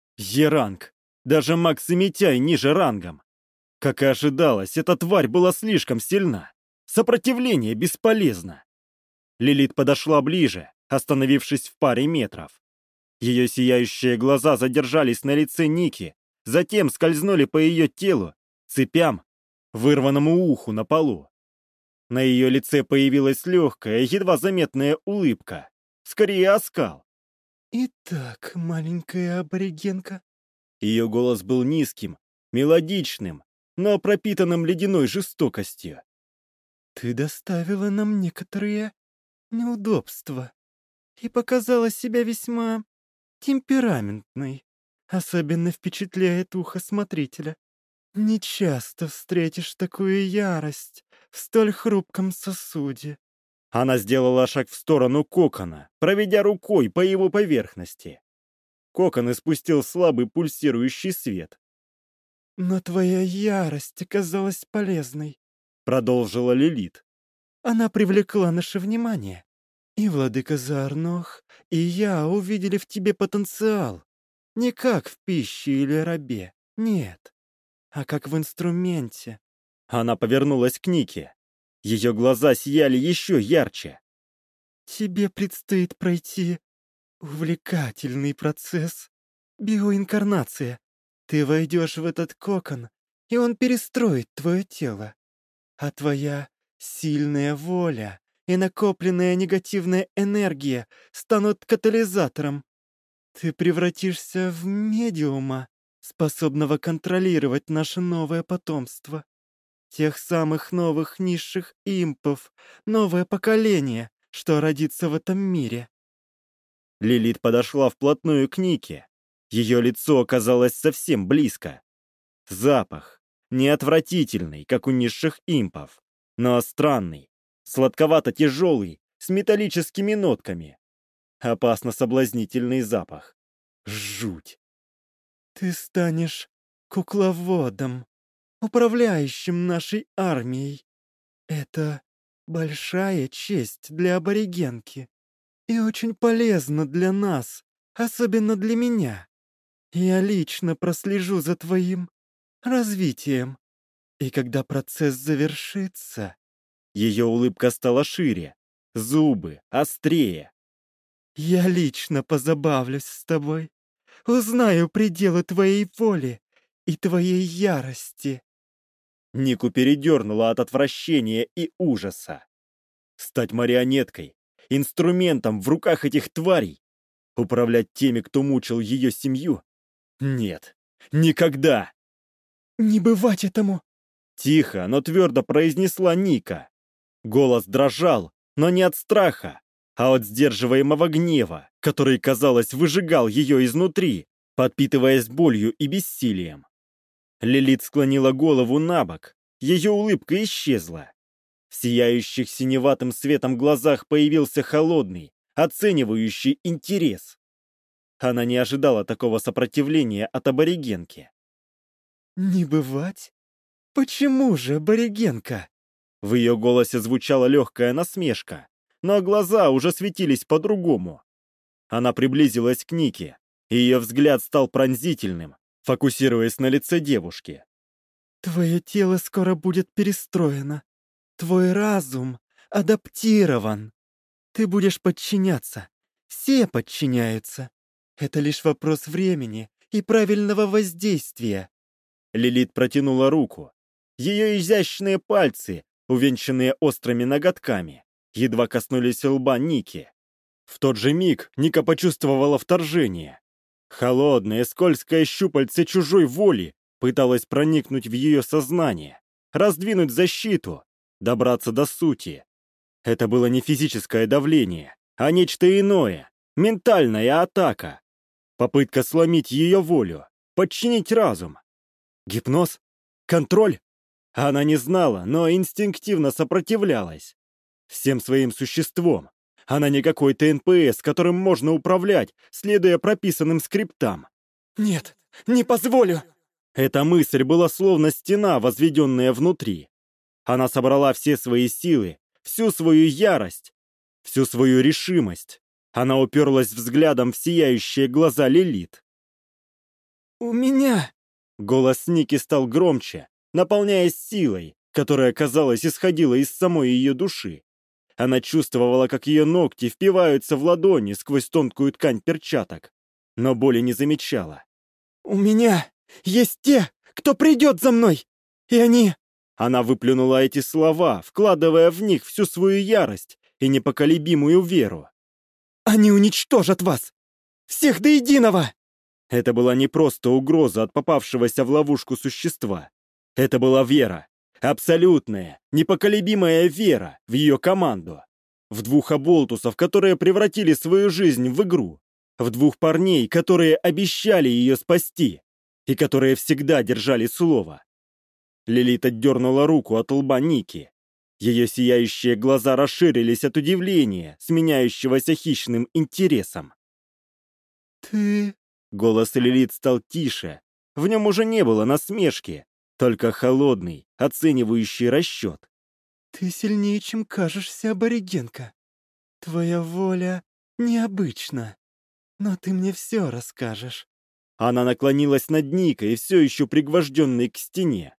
Е-ранг. Даже Макс и Митяй ниже рангом. Как и ожидалось, эта тварь была слишком сильна. Сопротивление бесполезно. Лилит подошла ближе, остановившись в паре метров. Ее сияющие глаза задержались на лице Ники, затем скользнули по ее телу, цепям, вырванному уху на полу. На ее лице появилась легкая, едва заметная улыбка, скорее оскал. «Итак, маленькая аборигенка». Ее голос был низким, мелодичным, но пропитанным ледяной жестокостью. «Ты доставила нам некоторые неудобства и показала себя весьма темпераментной. Особенно впечатляет ухо смотрителя. Не часто встретишь такую ярость в столь хрупком сосуде». Она сделала шаг в сторону кокона, проведя рукой по его поверхности. Кокон испустил слабый пульсирующий свет. «Но твоя ярость оказалась полезной», — продолжила Лилит. «Она привлекла наше внимание. И владыка Заарнох, и я увидели в тебе потенциал. Не как в пище или рабе, нет, а как в инструменте». Она повернулась к Нике. Ее глаза сияли еще ярче. «Тебе предстоит пройти увлекательный процесс. Биоинкарнация. Ты войдешь в этот кокон, и он перестроит твое тело. А твоя сильная воля и накопленная негативная энергия станут катализатором. Ты превратишься в медиума, способного контролировать наше новое потомство. Тех самых новых низших импов, новое поколение, что родится в этом мире». Лилит подошла вплотную к Нике. Ее лицо оказалось совсем близко. Запах. Не отвратительный, как у низших импов, но странный, сладковато-тяжелый, с металлическими нотками. Опасно соблазнительный запах. Жуть. «Ты станешь кукловодом, управляющим нашей армией. Это большая честь для аборигенки и очень полезно для нас, особенно для меня. Я лично прослежу за твоим развитием. И когда процесс завершится...» Ее улыбка стала шире, зубы острее. «Я лично позабавлюсь с тобой, узнаю пределы твоей воли и твоей ярости». Нику передернула от отвращения и ужаса. Стать марионеткой, инструментом в руках этих тварей, управлять теми, кто мучил ее семью? Нет, никогда! «Не бывать этому!» Тихо, но твердо произнесла Ника. Голос дрожал, но не от страха, а от сдерживаемого гнева, который, казалось, выжигал ее изнутри, подпитываясь болью и бессилием. Лилит склонила голову на бок, ее улыбка исчезла. В сияющих синеватым светом глазах появился холодный, оценивающий интерес. Она не ожидала такого сопротивления от аборигенки. «Не бывать? Почему же, аборигенка?» В ее голосе звучала легкая насмешка, но глаза уже светились по-другому. Она приблизилась к Нике, и ее взгляд стал пронзительным, фокусируясь на лице девушки. «Твое тело скоро будет перестроено. Твой разум адаптирован. Ты будешь подчиняться. Все подчиняются. Это лишь вопрос времени и правильного воздействия». Лилит протянула руку. Ее изящные пальцы, увенчанные острыми ноготками, едва коснулись лба Ники. В тот же миг Ника почувствовала вторжение. Холодное, скользкое щупальце чужой воли пыталось проникнуть в ее сознание, раздвинуть защиту, добраться до сути. Это было не физическое давление, а нечто иное, ментальная атака. Попытка сломить ее волю, подчинить разум. Гипноз? Контроль? Она не знала, но инстинктивно сопротивлялась. Всем своим существом. Она не какой-то эн пэ эс, которым можно управлять, следуя прописанным скриптам. «Нет, не позволю!» Эта мысль была словно стена, возведенная внутри. Она собрала все свои силы, всю свою ярость, всю свою решимость. Она уперлась взглядом в сияющие глаза Лилит. «У меня...» Голос Ники стал громче, наполняясь силой, которая, казалось, исходила из самой ее души. Она чувствовала, как ее ногти впиваются в ладони сквозь тонкую ткань перчаток, но боли не замечала. «У меня есть те, кто придет за мной, и они...» Она выплюнула эти слова, вкладывая в них всю свою ярость и непоколебимую веру. «Они уничтожат вас! Всех до единого!» Это была не просто угроза от попавшегося в ловушку существа. Это была вера. Абсолютная, непоколебимая вера в ее команду. В двух оболтусов, которые превратили свою жизнь в игру. В двух парней, которые обещали ее спасти. И которые всегда держали слово. Лилит отдернула руку от лба Ники. Ее сияющие глаза расширились от удивления, сменяющегося хищным интересом. «Ты...» Голос Лилит стал тише. В нем уже не было насмешки, только холодный, оценивающий расчет. «Ты сильнее, чем кажешься, аборигенка. Твоя воля необычна, но ты мне все расскажешь». Она наклонилась над Никой, все еще пригвожденной к стене.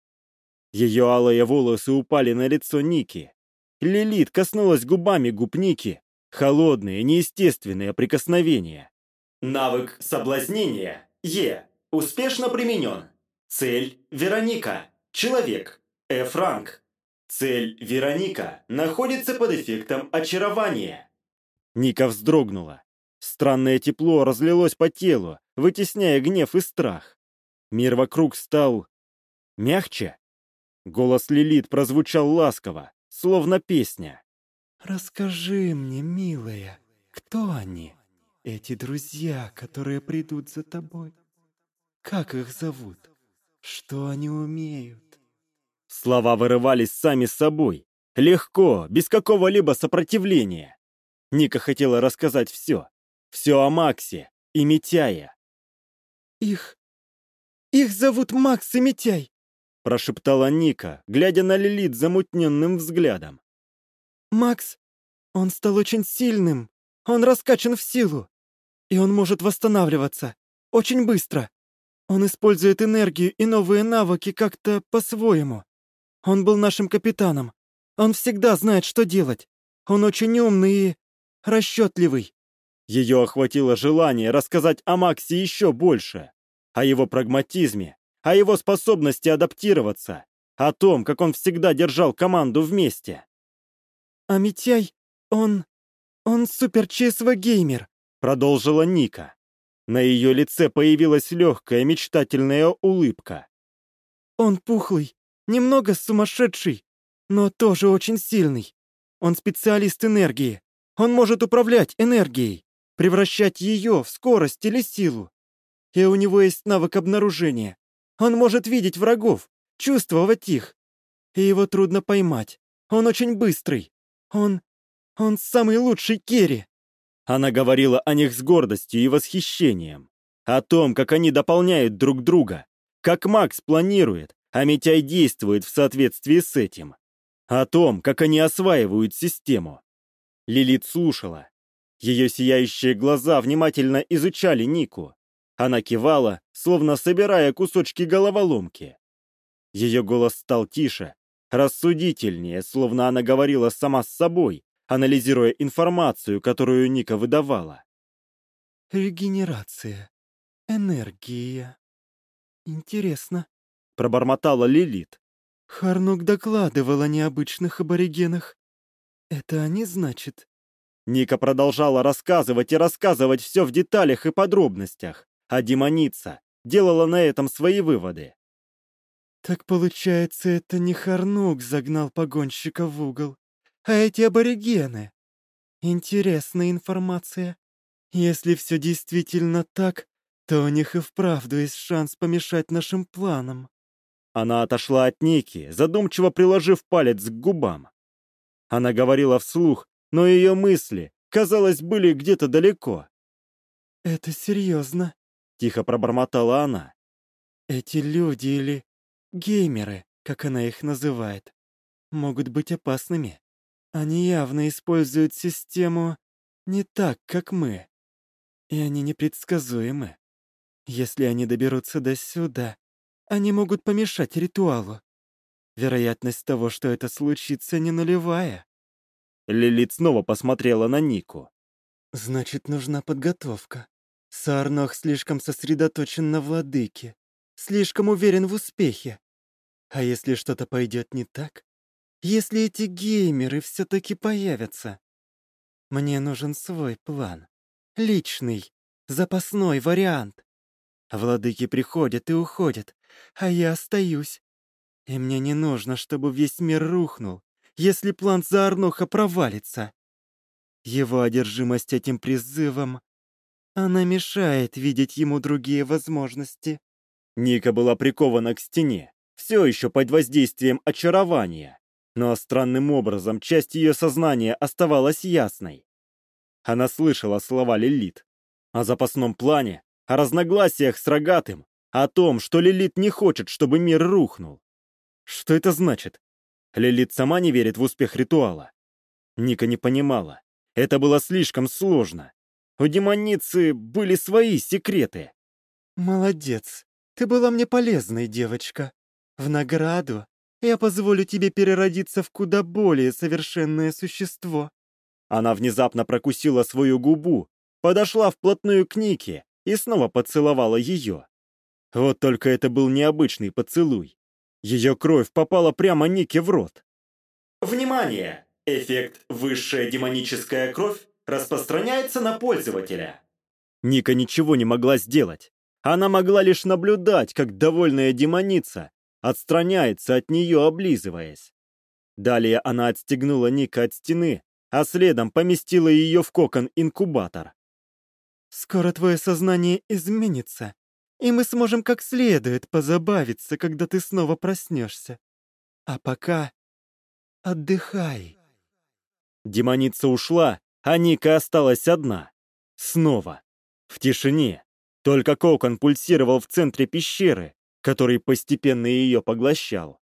Ее алые волосы упали на лицо Ники. Лилит коснулась губами губ Ники. Холодные, неестественные прикосновения. Навык соблазнения Е. Успешно применен. Цель Вероника. Человек. F-ранг. Цель Вероника находится под эффектом очарования. Ника вздрогнула. Странное тепло разлилось по телу, вытесняя гнев и страх. Мир вокруг стал... мягче. Голос Лилит прозвучал ласково, словно песня. «Расскажи мне, милая, кто они, эти друзья, которые придут за тобой? Как их зовут? Что они умеют?» Слова вырывались сами собой, легко, без какого-либо сопротивления. Ника хотела рассказать все. Все о Максе и Митяе. «Их... их зовут Макс и Митяй!» Прошептала Ника, глядя на Лилит замутненным взглядом. «Макс, он стал очень сильным. Он раскачан в силу. И он может восстанавливаться. Очень быстро. Он использует энергию и новые навыки как-то по-своему. Он был нашим капитаном. Он всегда знает, что делать. Он очень умный и расчетливый». Ее охватило желание рассказать о Максе еще больше. О его прагматизме, о его способности адаптироваться, о том, как он всегда держал команду вместе. «А Митяй, он... он супер-ЧСВ-геймер», продолжила Ника. На ее лице появилась легкая мечтательная улыбка. «Он пухлый, немного сумасшедший, но тоже очень сильный. Он специалист энергии. Он может управлять энергией, превращать ее в скорость или силу. И у него есть навык обнаружения. Он может видеть врагов, чувствовать их. И его трудно поймать. Он очень быстрый. Он... он самый лучший керри». Она говорила о них с гордостью и восхищением. О том, как они дополняют друг друга. Как Макс планирует, а Митяй действует в соответствии с этим. О том, как они осваивают систему. Лилит слушала. Ее сияющие глаза внимательно изучали Нику. Она кивала, словно собирая кусочки головоломки. Ее голос стал тише, рассудительнее, словно она говорила сама с собой, анализируя информацию, которую Ника выдавала. «Регенерация. Энергия. Интересно», — пробормотала Лилит. «Харнук докладывал о необычных аборигенах. Это они, значит?» Ника продолжала рассказывать и рассказывать все в деталях и подробностях, а демоница делала на этом свои выводы. «Так получается, это не Харнук загнал погонщика в угол, а эти аборигены. Интересная информация. Если все действительно так, то у них и вправду есть шанс помешать нашим планам». Она отошла от Ники, задумчиво приложив палец к губам. Она говорила вслух, но ее мысли, казалось, были где-то далеко. «Это серьезно», — тихо пробормотала она. Эти люди или геймеры, как она их называет, могут быть опасными. Они явно используют систему не так, как мы. И они непредсказуемы. Если они доберутся до сюда, они могут помешать ритуалу. Вероятность того, что это случится, не нулевая. Лилит снова посмотрела на Нику. Значит, нужна подготовка. Саарнох слишком сосредоточен на владыке, слишком уверен в успехе. А если что-то пойдет не так? Если эти геймеры все-таки появятся? Мне нужен свой план. Личный, запасной вариант. Владыки приходят и уходят, а я остаюсь. И мне не нужно, чтобы весь мир рухнул, если план Саарноха провалится. Его одержимость этим призывом, она мешает видеть ему другие возможности. Ника была прикована к стене, все еще под воздействием очарования, но странным образом часть ее сознания оставалась ясной. Она слышала слова Лилит о запасном плане, о разногласиях с Рогатым, о том, что Лилит не хочет, чтобы мир рухнул. Что это значит? Лилит сама не верит в успех ритуала. Ника не понимала. Это было слишком сложно. У демоницы были свои секреты. Молодец. Ты была мне полезной, девочка. В награду я позволю тебе переродиться в куда более совершенное существо. Она внезапно прокусила свою губу, подошла вплотную к Нике и снова поцеловала ее. Вот только это был необычный поцелуй. Ее кровь попала прямо Нике в рот. Внимание! Эффект «Высшая демоническая кровь» распространяется на пользователя. Ника ничего не могла сделать. Она могла лишь наблюдать, как довольная демоница отстраняется от нее, облизываясь. Далее она отстегнула Ника от стены, а следом поместила ее в кокон-инкубатор. Скоро твое сознание изменится, и мы сможем как следует позабавиться, когда ты снова проснешься. А пока отдыхай. Демоница ушла, а Ника осталась одна. Снова. В тишине. Только кокон пульсировал в центре пещеры, который постепенно ее поглощал.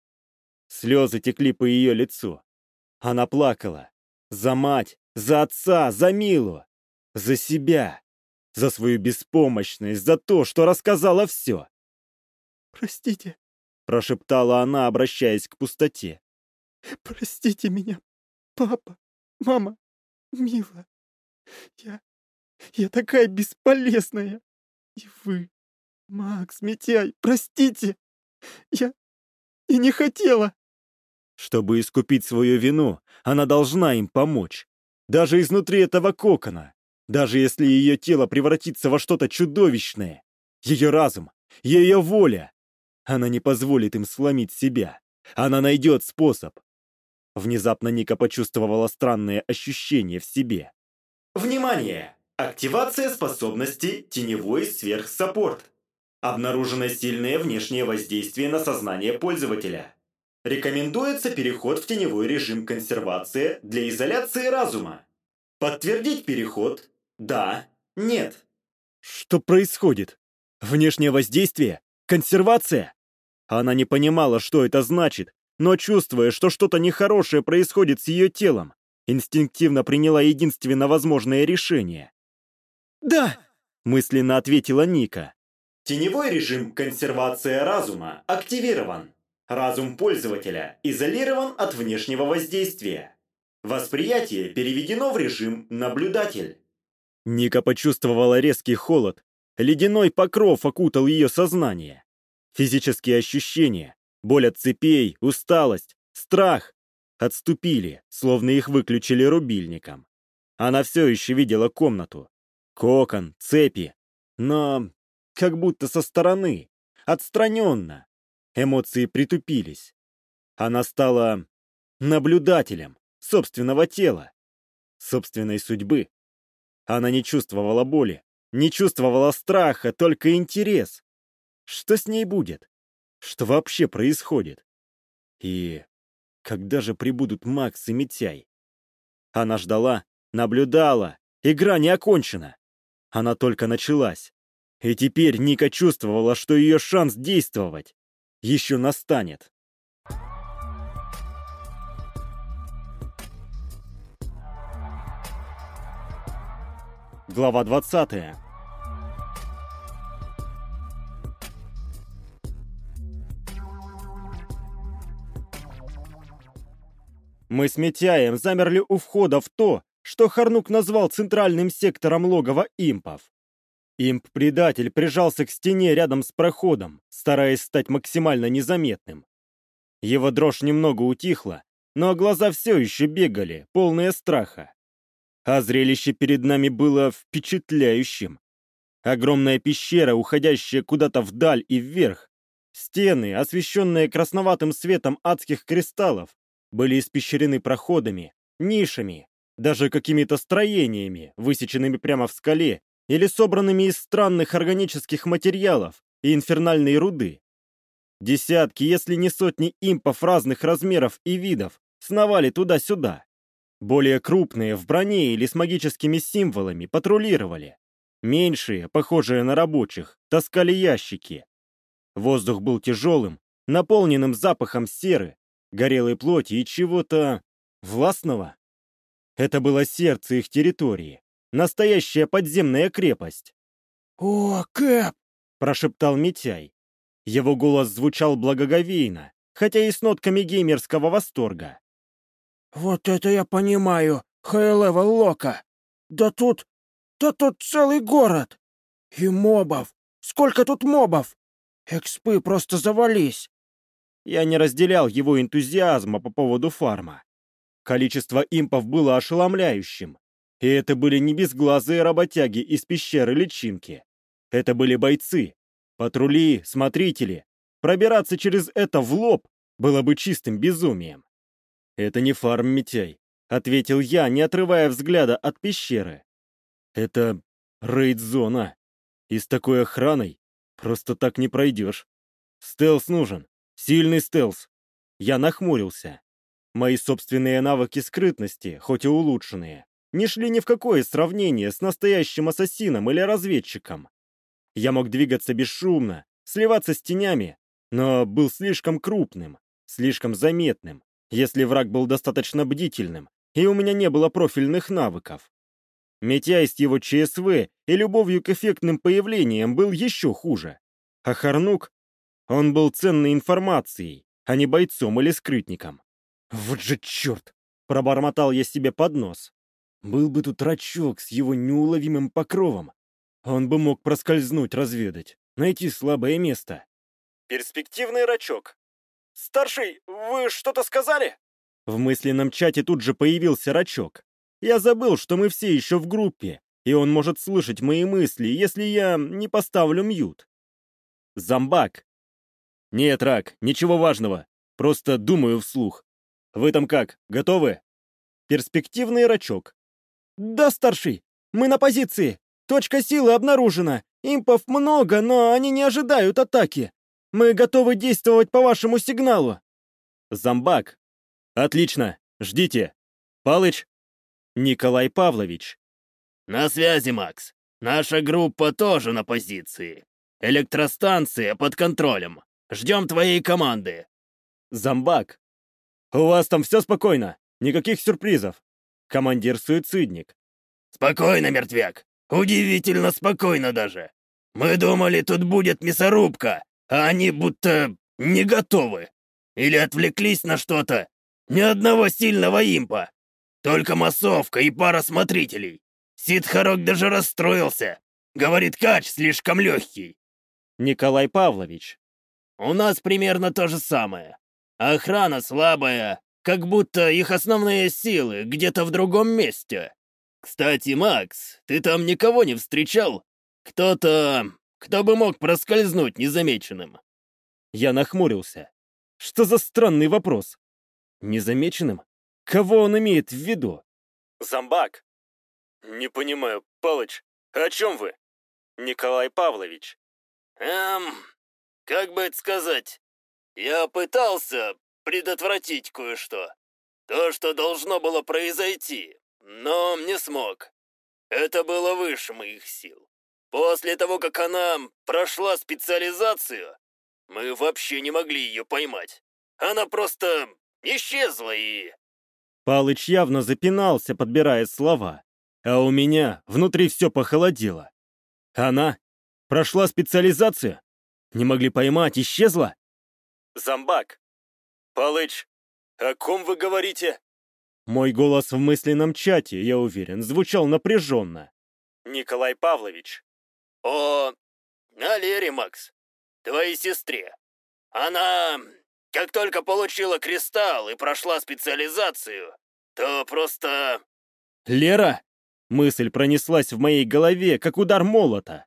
Слезы текли по ее лицу. Она плакала. За мать, за отца, за Милу. За себя. За свою беспомощность, за то, что рассказала все. «Простите», — прошептала она, обращаясь к пустоте. «Простите меня, папа, мама, Мила. Я... я такая бесполезная. И вы, Макс, Митяй, простите. Я... я не хотела». Чтобы искупить свою вину, она должна им помочь. Даже изнутри этого кокона. Даже если ее тело превратится во что-то чудовищное. Ее разум, ее воля. Она не позволит им сломить себя. Она найдет способ. Внезапно Ника почувствовала странные ощущения в себе. Внимание! Активация способности «Теневой сверхсаппорт». Обнаружено сильное внешнее воздействие на сознание пользователя. Рекомендуется переход в теневой режим консервации для изоляции разума. Подтвердить переход? Да, нет. Что происходит? Внешнее воздействие? Консервация? Она не понимала, что это значит, но, чувствуя, что что-то нехорошее происходит с ее телом, инстинктивно приняла единственно возможное решение. «Да!» — мысленно ответила Ника. Теневой режим консервация разума активирован. Разум пользователя изолирован от внешнего воздействия. Восприятие переведено в режим «наблюдатель». Ника почувствовала резкий холод. Ледяной покров окутал ее сознание. Физические ощущения, боль от цепей, усталость, страх отступили, словно их выключили рубильником. Она все еще видела комнату. Кокон, цепи. Но как будто со стороны, отстраненно. Эмоции притупились. Она стала наблюдателем собственного тела, собственной судьбы. Она не чувствовала боли, не чувствовала страха, только интерес. Что с ней будет? Что вообще происходит? И когда же прибудут Макс и Митяй? Она ждала, наблюдала. Игра не окончена. Она только началась. И теперь Ника чувствовала, что ее шанс действовать еще настанет. Глава двадцатая. Мы с Митяем замерли у входа в то, что Харнук назвал центральным сектором логова импов. Имп-предатель прижался к стене рядом с проходом, стараясь стать максимально незаметным. Его дрожь немного утихла, но глаза все еще бегали, полные страха. А зрелище перед нами было впечатляющим. Огромная пещера, уходящая куда-то вдаль и вверх. Стены, освещенные красноватым светом адских кристаллов, были испещрены проходами, нишами, даже какими-то строениями, высеченными прямо в скале или собранными из странных органических материалов и инфернальной руды. Десятки, если не сотни импов разных размеров и видов сновали туда-сюда. Более крупные, в броне или с магическими символами, патрулировали. Меньшие, похожие на рабочих, таскали ящики. Воздух был тяжелым, наполненным запахом серы, горелой плоти и чего-то властного. Это было сердце их территории, настоящая подземная крепость. «О, Кэп!» — прошептал Митяй. Его голос звучал благоговейно, хотя и с нотками геймерского восторга. «Вот это я понимаю, хай-левел Лока! Да тут... да тут целый город! И мобов! Сколько тут мобов! Экспы просто завались!» Я не разделял его энтузиазма по поводу фарма. Количество импов было ошеломляющим. И это были не безглазые работяги из пещеры личинки. Это были бойцы, патрули, смотрители. Пробираться через это в лоб было бы чистым безумием. «Это не фарм, Митяй», — ответил я, не отрывая взгляда от пещеры. «Это рейд-зона. И с такой охраной просто так не пройдешь. Стелс нужен. Сильный стелс». Я нахмурился. Мои собственные навыки скрытности, хоть и улучшенные, не шли ни в какое сравнение с настоящим ассасином или разведчиком. Я мог двигаться бесшумно, сливаться с тенями, но был слишком крупным, слишком заметным, если враг был достаточно бдительным, и у меня не было профильных навыков. Митяй с его ЧСВ и любовью к эффектным появлениям был еще хуже. А Харнук, он был ценной информацией, а не бойцом или скрытником. «Вот же черт!» — пробормотал я себе под нос. «Был бы тут рачок с его неуловимым покровом. Он бы мог проскользнуть, разведать, найти слабое место». «Перспективный рачок. Старший, вы что-то сказали?» В мысленном чате тут же появился рачок. Я забыл, что мы все еще в группе, и он может слышать мои мысли, если я не поставлю мьют. Зомбак. «Нет, Рак, ничего важного. Просто думаю вслух. Вы там как, готовы?» Перспективный рачок. «Да, старший, мы на позиции. Точка силы обнаружена. Импов много, но они не ожидают атаки. Мы готовы действовать по вашему сигналу». Зомбак. «Отлично, ждите. Палыч?» Николай Павлович. На связи, Макс. Наша группа тоже на позиции. Электростанция под контролем. Ждем твоей команды. Зомбак. «У вас там все спокойно? Никаких сюрпризов?» Командир-суицидник. Спокойно, мертвяк. Удивительно спокойно даже. Мы думали, тут будет мясорубка, а они будто не готовы. Или отвлеклись на что-то. Ни одного сильного импа. Только массовка и пара смотрителей. Сидхарок даже расстроился. Говорит, кач слишком легкий. Николай Павлович. У нас примерно то же самое. Охрана слабая, как будто их основные силы где-то в другом месте. Кстати, Макс, ты там никого не встречал? Кто-то, кто бы мог проскользнуть незамеченным?» Я нахмурился. Что за странный вопрос? Незамеченным? Кого он имеет в виду? Зомбак. «Не понимаю, Палыч, о чем вы?» Николай Павлович. Эм, как бы это сказать? Я пытался предотвратить кое-что. То, что должно было произойти, но не смог. Это было выше моих сил. После того, как она прошла специализацию, мы вообще не могли ее поймать. Она просто исчезла и... Палыч явно запинался, подбирая слова, а у меня внутри все похолодело. Она прошла специализацию? Не могли поймать, исчезла? Зомбак. Палыч, о ком вы говорите? Мой голос в мысленном чате, я уверен, звучал напряженно. Николай Павлович. О, о Лере, Макс, твоей сестре. Она, как только получила кристалл и прошла специализацию, то просто... Лера? Мысль пронеслась в моей голове, как удар молота.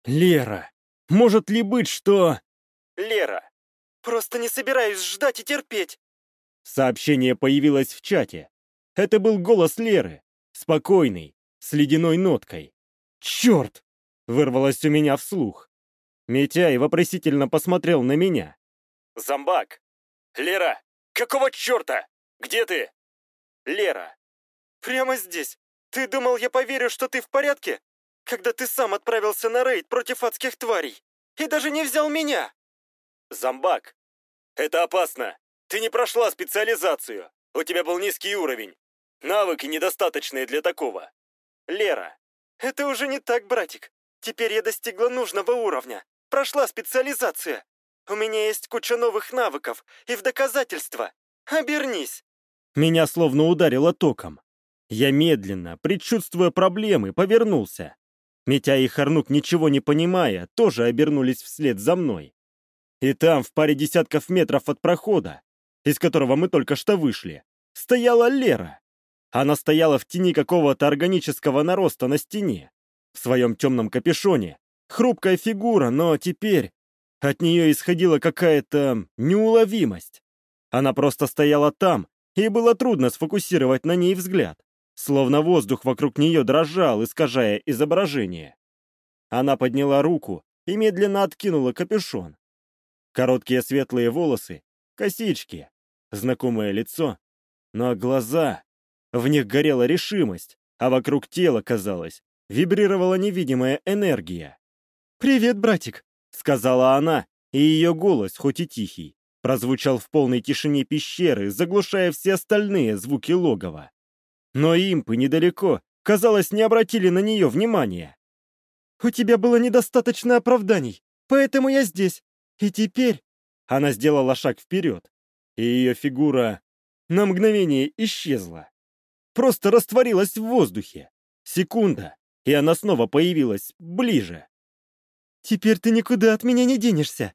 Лера. Может ли быть, что... Лера. Просто не собираюсь ждать и терпеть. Сообщение появилось в чате. Это был голос Леры. Спокойный, с ледяной ноткой. «Черт!» — вырвалось у меня вслух. Митяй вопросительно посмотрел на меня. «Зомбак! Лера! Какого черта? Где ты?» Лера. «Прямо здесь. Ты думал, я поверю, что ты в порядке? Когда ты сам отправился на рейд против адских тварей и даже не взял меня!» «Зомбак! Это опасно! Ты не прошла специализацию! У тебя был низкий уровень! Навыки недостаточные для такого!» Лера. «Это уже не так, братик. Теперь я достигла нужного уровня. Прошла специализацию. У меня есть куча новых навыков, и в доказательство. Обернись!» Меня словно ударило током. Я медленно, предчувствуя проблемы, повернулся. Митя и Харнук, ничего не понимая, тоже обернулись вслед за мной. И там, в паре десятков метров от прохода, из которого мы только что вышли, стояла Лера. Она стояла в тени какого-то органического нароста на стене, в своем темном капюшоне. Хрупкая фигура, но теперь от нее исходила какая-то неуловимость. Она просто стояла там, и было трудно сфокусировать на ней взгляд, словно воздух вокруг нее дрожал, искажая изображение. Она подняла руку и медленно откинула капюшон. Короткие светлые волосы, косички, знакомое лицо, но глаза... В них горела решимость, а вокруг тела, казалось, вибрировала невидимая энергия. «Привет, братик!» — сказала она, и ее голос, хоть и тихий, прозвучал в полной тишине пещеры, заглушая все остальные звуки логова. Но импы недалеко, казалось, не обратили на нее внимания. «У тебя было недостаточно оправданий, поэтому я здесь. И теперь...» Она сделала шаг вперед, и ее фигура на мгновение исчезла. Просто растворилась в воздухе. Секунда, и она снова появилась ближе. «Теперь ты никуда от меня не денешься!»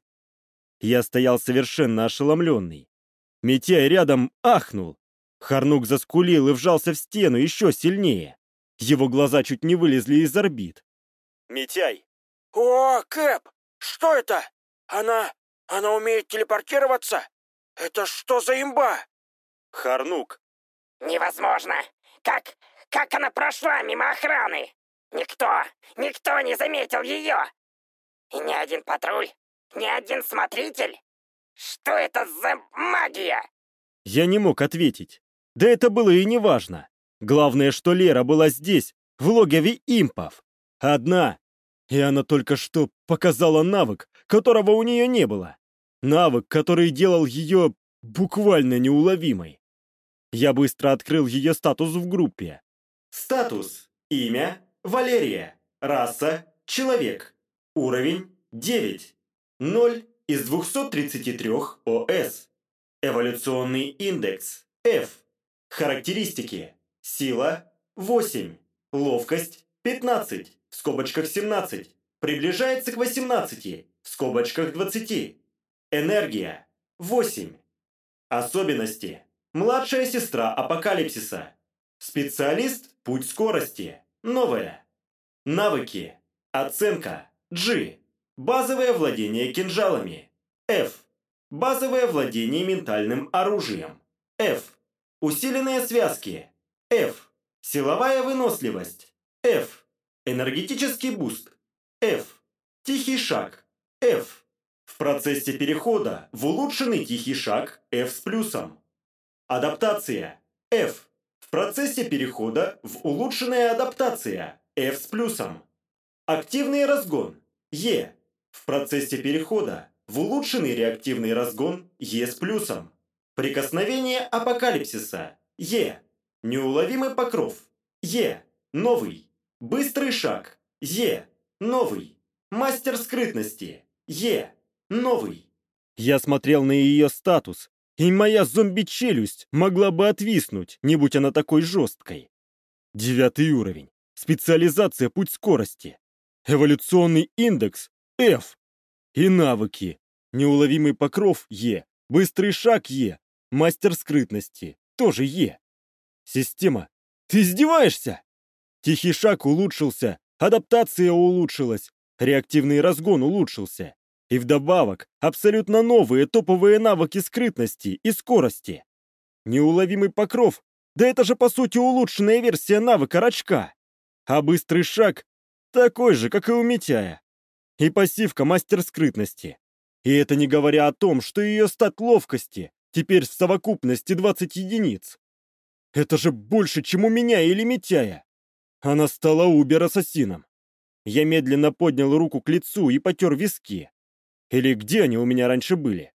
Я стоял совершенно ошеломленный. Митяй рядом ахнул. Харнук заскулил и вжался в стену еще сильнее. Его глаза чуть не вылезли из орбит. «Митяй!» «О, Кэп! Что это? Она... она умеет телепортироваться? Это что за имба?» «Харнук!» Невозможно! Как... как она прошла мимо охраны? Никто, никто не заметил ее! И ни один патруль, ни один смотритель? Что это за магия?» Я не мог ответить. Да это было и не важно. Главное, что Лера была здесь, в логове импов. Одна. И она только что показала навык, которого у нее не было. Навык, который делал ее буквально неуловимой. Я быстро открыл ее статус в группе. Статус. Имя. Валерия. Раса. Человек. Уровень. девять. ноль из двухсот тридцати трёх ОС. Эволюционный индекс. F. Характеристики. Сила. восемь. Ловкость. пятнадцать. В скобочках семнадцать. Приближается к восемнадцати. В скобочках двадцати. Энергия. восемь. Особенности. Младшая сестра Апокалипсиса. Специалист Путь скорости. Новое. Навыки. Оценка. G. Базовое владение кинжалами. F. Базовое владение ментальным оружием. F. Усиленные связки. F. Силовая выносливость. F. Энергетический буст. F. Тихий шаг. F. В процессе перехода в улучшенный тихий шаг F с плюсом. Адаптация. F. В процессе перехода в улучшенная адаптация F с плюсом. Активный разгон. Е. В процессе перехода в улучшенный реактивный разгон Е с плюсом. Прикосновение апокалипсиса. Е. Неуловимый покров. Е. Новый. Быстрый шаг. Е. Новый. Мастер скрытности. Е. Новый. Я смотрел на ее статус, и моя зомби-челюсть могла бы отвиснуть, не будь она такой жесткой. Девятый уровень. Специализация путь скорости. Эволюционный индекс F. И навыки. Неуловимый покров Е. Быстрый шаг Е. Мастер скрытности тоже Е. Система, ты издеваешься? Тихий шаг улучшился, адаптация улучшилась, реактивный разгон улучшился. И вдобавок абсолютно новые топовые навыки скрытности и скорости. Неуловимый покров, да это же по сути улучшенная версия навыка рачка. А быстрый шаг такой же, как и у Митяя. И пассивка мастер скрытности. И это не говоря о том, что ее стат ловкости теперь в совокупности двадцать единиц. Это же больше, чем у меня или Митяя. Она стала убер-ассасином. Я медленно поднял руку к лицу и потер виски. Или где они у меня раньше были?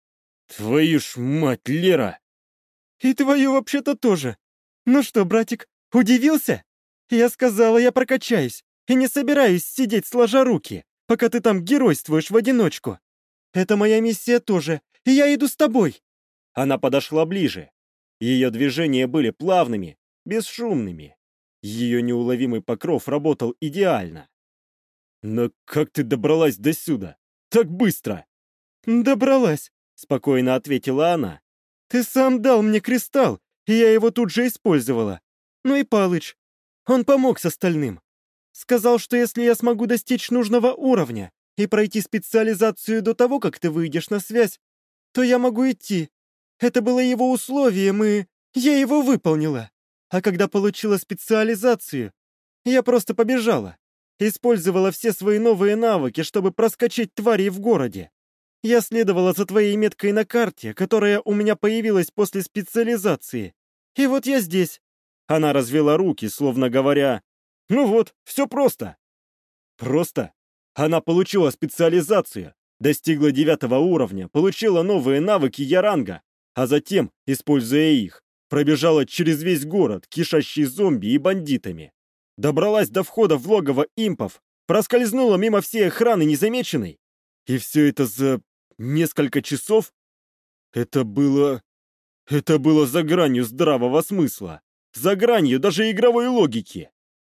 Твою ж мать, Лера! И твою вообще-то тоже. Ну что, братик, удивился? Я сказала, я прокачаюсь, и не собираюсь сидеть сложа руки, пока ты там геройствуешь в одиночку. Это моя миссия тоже, и я иду с тобой. Она подошла ближе. Ее движения были плавными, бесшумными. Ее неуловимый покров работал идеально. Но как ты добралась до сюда? Так быстро! Добралась, спокойно ответила она. Ты сам дал мне кристалл, и я его тут же использовала. Ну и Палыч. Он помог с остальным. Сказал, что если я смогу достичь нужного уровня и пройти специализацию до того, как ты выйдешь на связь, то я могу идти. Это было его условием, и я его выполнила. А когда получила специализацию, я просто побежала. Использовала все свои новые навыки, чтобы проскочить тварей в городе. Я следовала за твоей меткой на карте, которая у меня появилась после специализации. И вот я здесь. Она развела руки, словно говоря, «Ну вот, все просто». Просто? Она получила специализацию, достигла девятого уровня, получила новые навыки Яранга, а затем, используя их, пробежала через весь город, кишащий зомби и бандитами. Добралась до входа в логово импов, проскользнула мимо всей охраны незамеченной. И все это за несколько часов? Это было... Это было за гранью здравого смысла. За гранью даже игровой логики.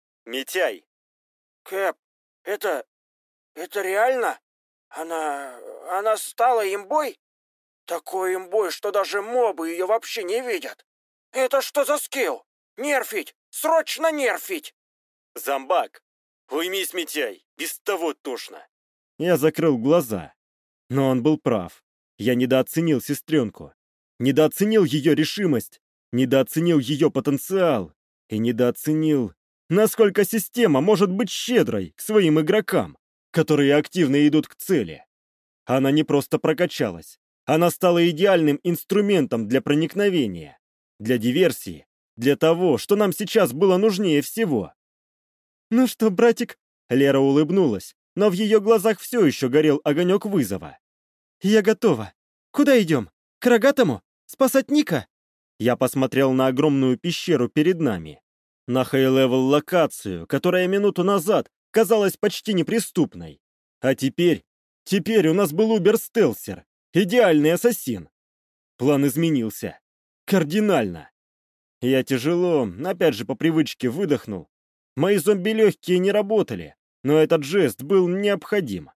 Митяй. Кэп, это... это реально? Она... она стала имбой? Такой имбой, что даже мобы ее вообще не видят. Это что за скилл? Нерфить! Срочно нерфить! Зомбак, уймись, Митяй, без того тошно. Я закрыл глаза. Но он был прав. Я недооценил сестренку. Недооценил ее решимость. Недооценил ее потенциал. И недооценил, насколько система может быть щедрой к своим игрокам, которые активно идут к цели. Она не просто прокачалась. Она стала идеальным инструментом для проникновения, для диверсии, для того, что нам сейчас было нужнее всего. «Ну что, братик?» Лера улыбнулась, но в ее глазах все еще горел огонек вызова. «Я готова. Куда идем? К Рогатому? Спасать Ника?» Я посмотрел на огромную пещеру перед нами, на хай-левел локацию, которая минуту назад казалась почти неприступной. А теперь, теперь у нас был убер-стелсер, идеальный ассасин. План изменился. Кардинально. Я тяжело, опять же по привычке, выдохнул. Мои зомби-легкие не работали, но этот жест был необходим.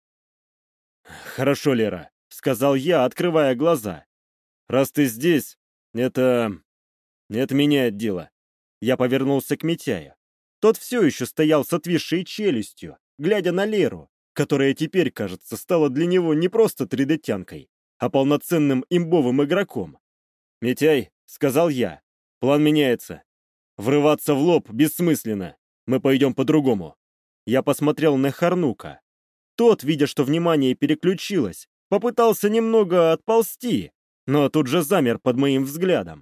«Хорошо, Лера», — сказал я, открывая глаза. «Раз ты здесь, это... это меняет дело». Я повернулся к Митяю. Тот все еще стоял с отвисшей челюстью, глядя на Леру, которая теперь, кажется, стала для него не просто тридетянкой, а полноценным имбовым игроком. «Митяй», — сказал я, — «план меняется. Врываться в лоб бессмысленно. Мы пойдем по-другому». Я посмотрел на Харнука. Тот, видя, что внимание переключилось, попытался немного отползти, но тут же замер под моим взглядом.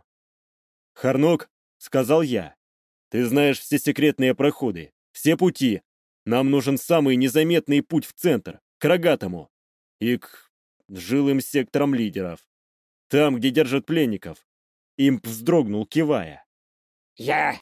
«Харнук», — сказал я, — «ты знаешь все секретные проходы, все пути. Нам нужен самый незаметный путь в центр, к Рогатому. И к жилым секторам лидеров. Там, где держат пленников. Имп вздрогнул, кивая. Я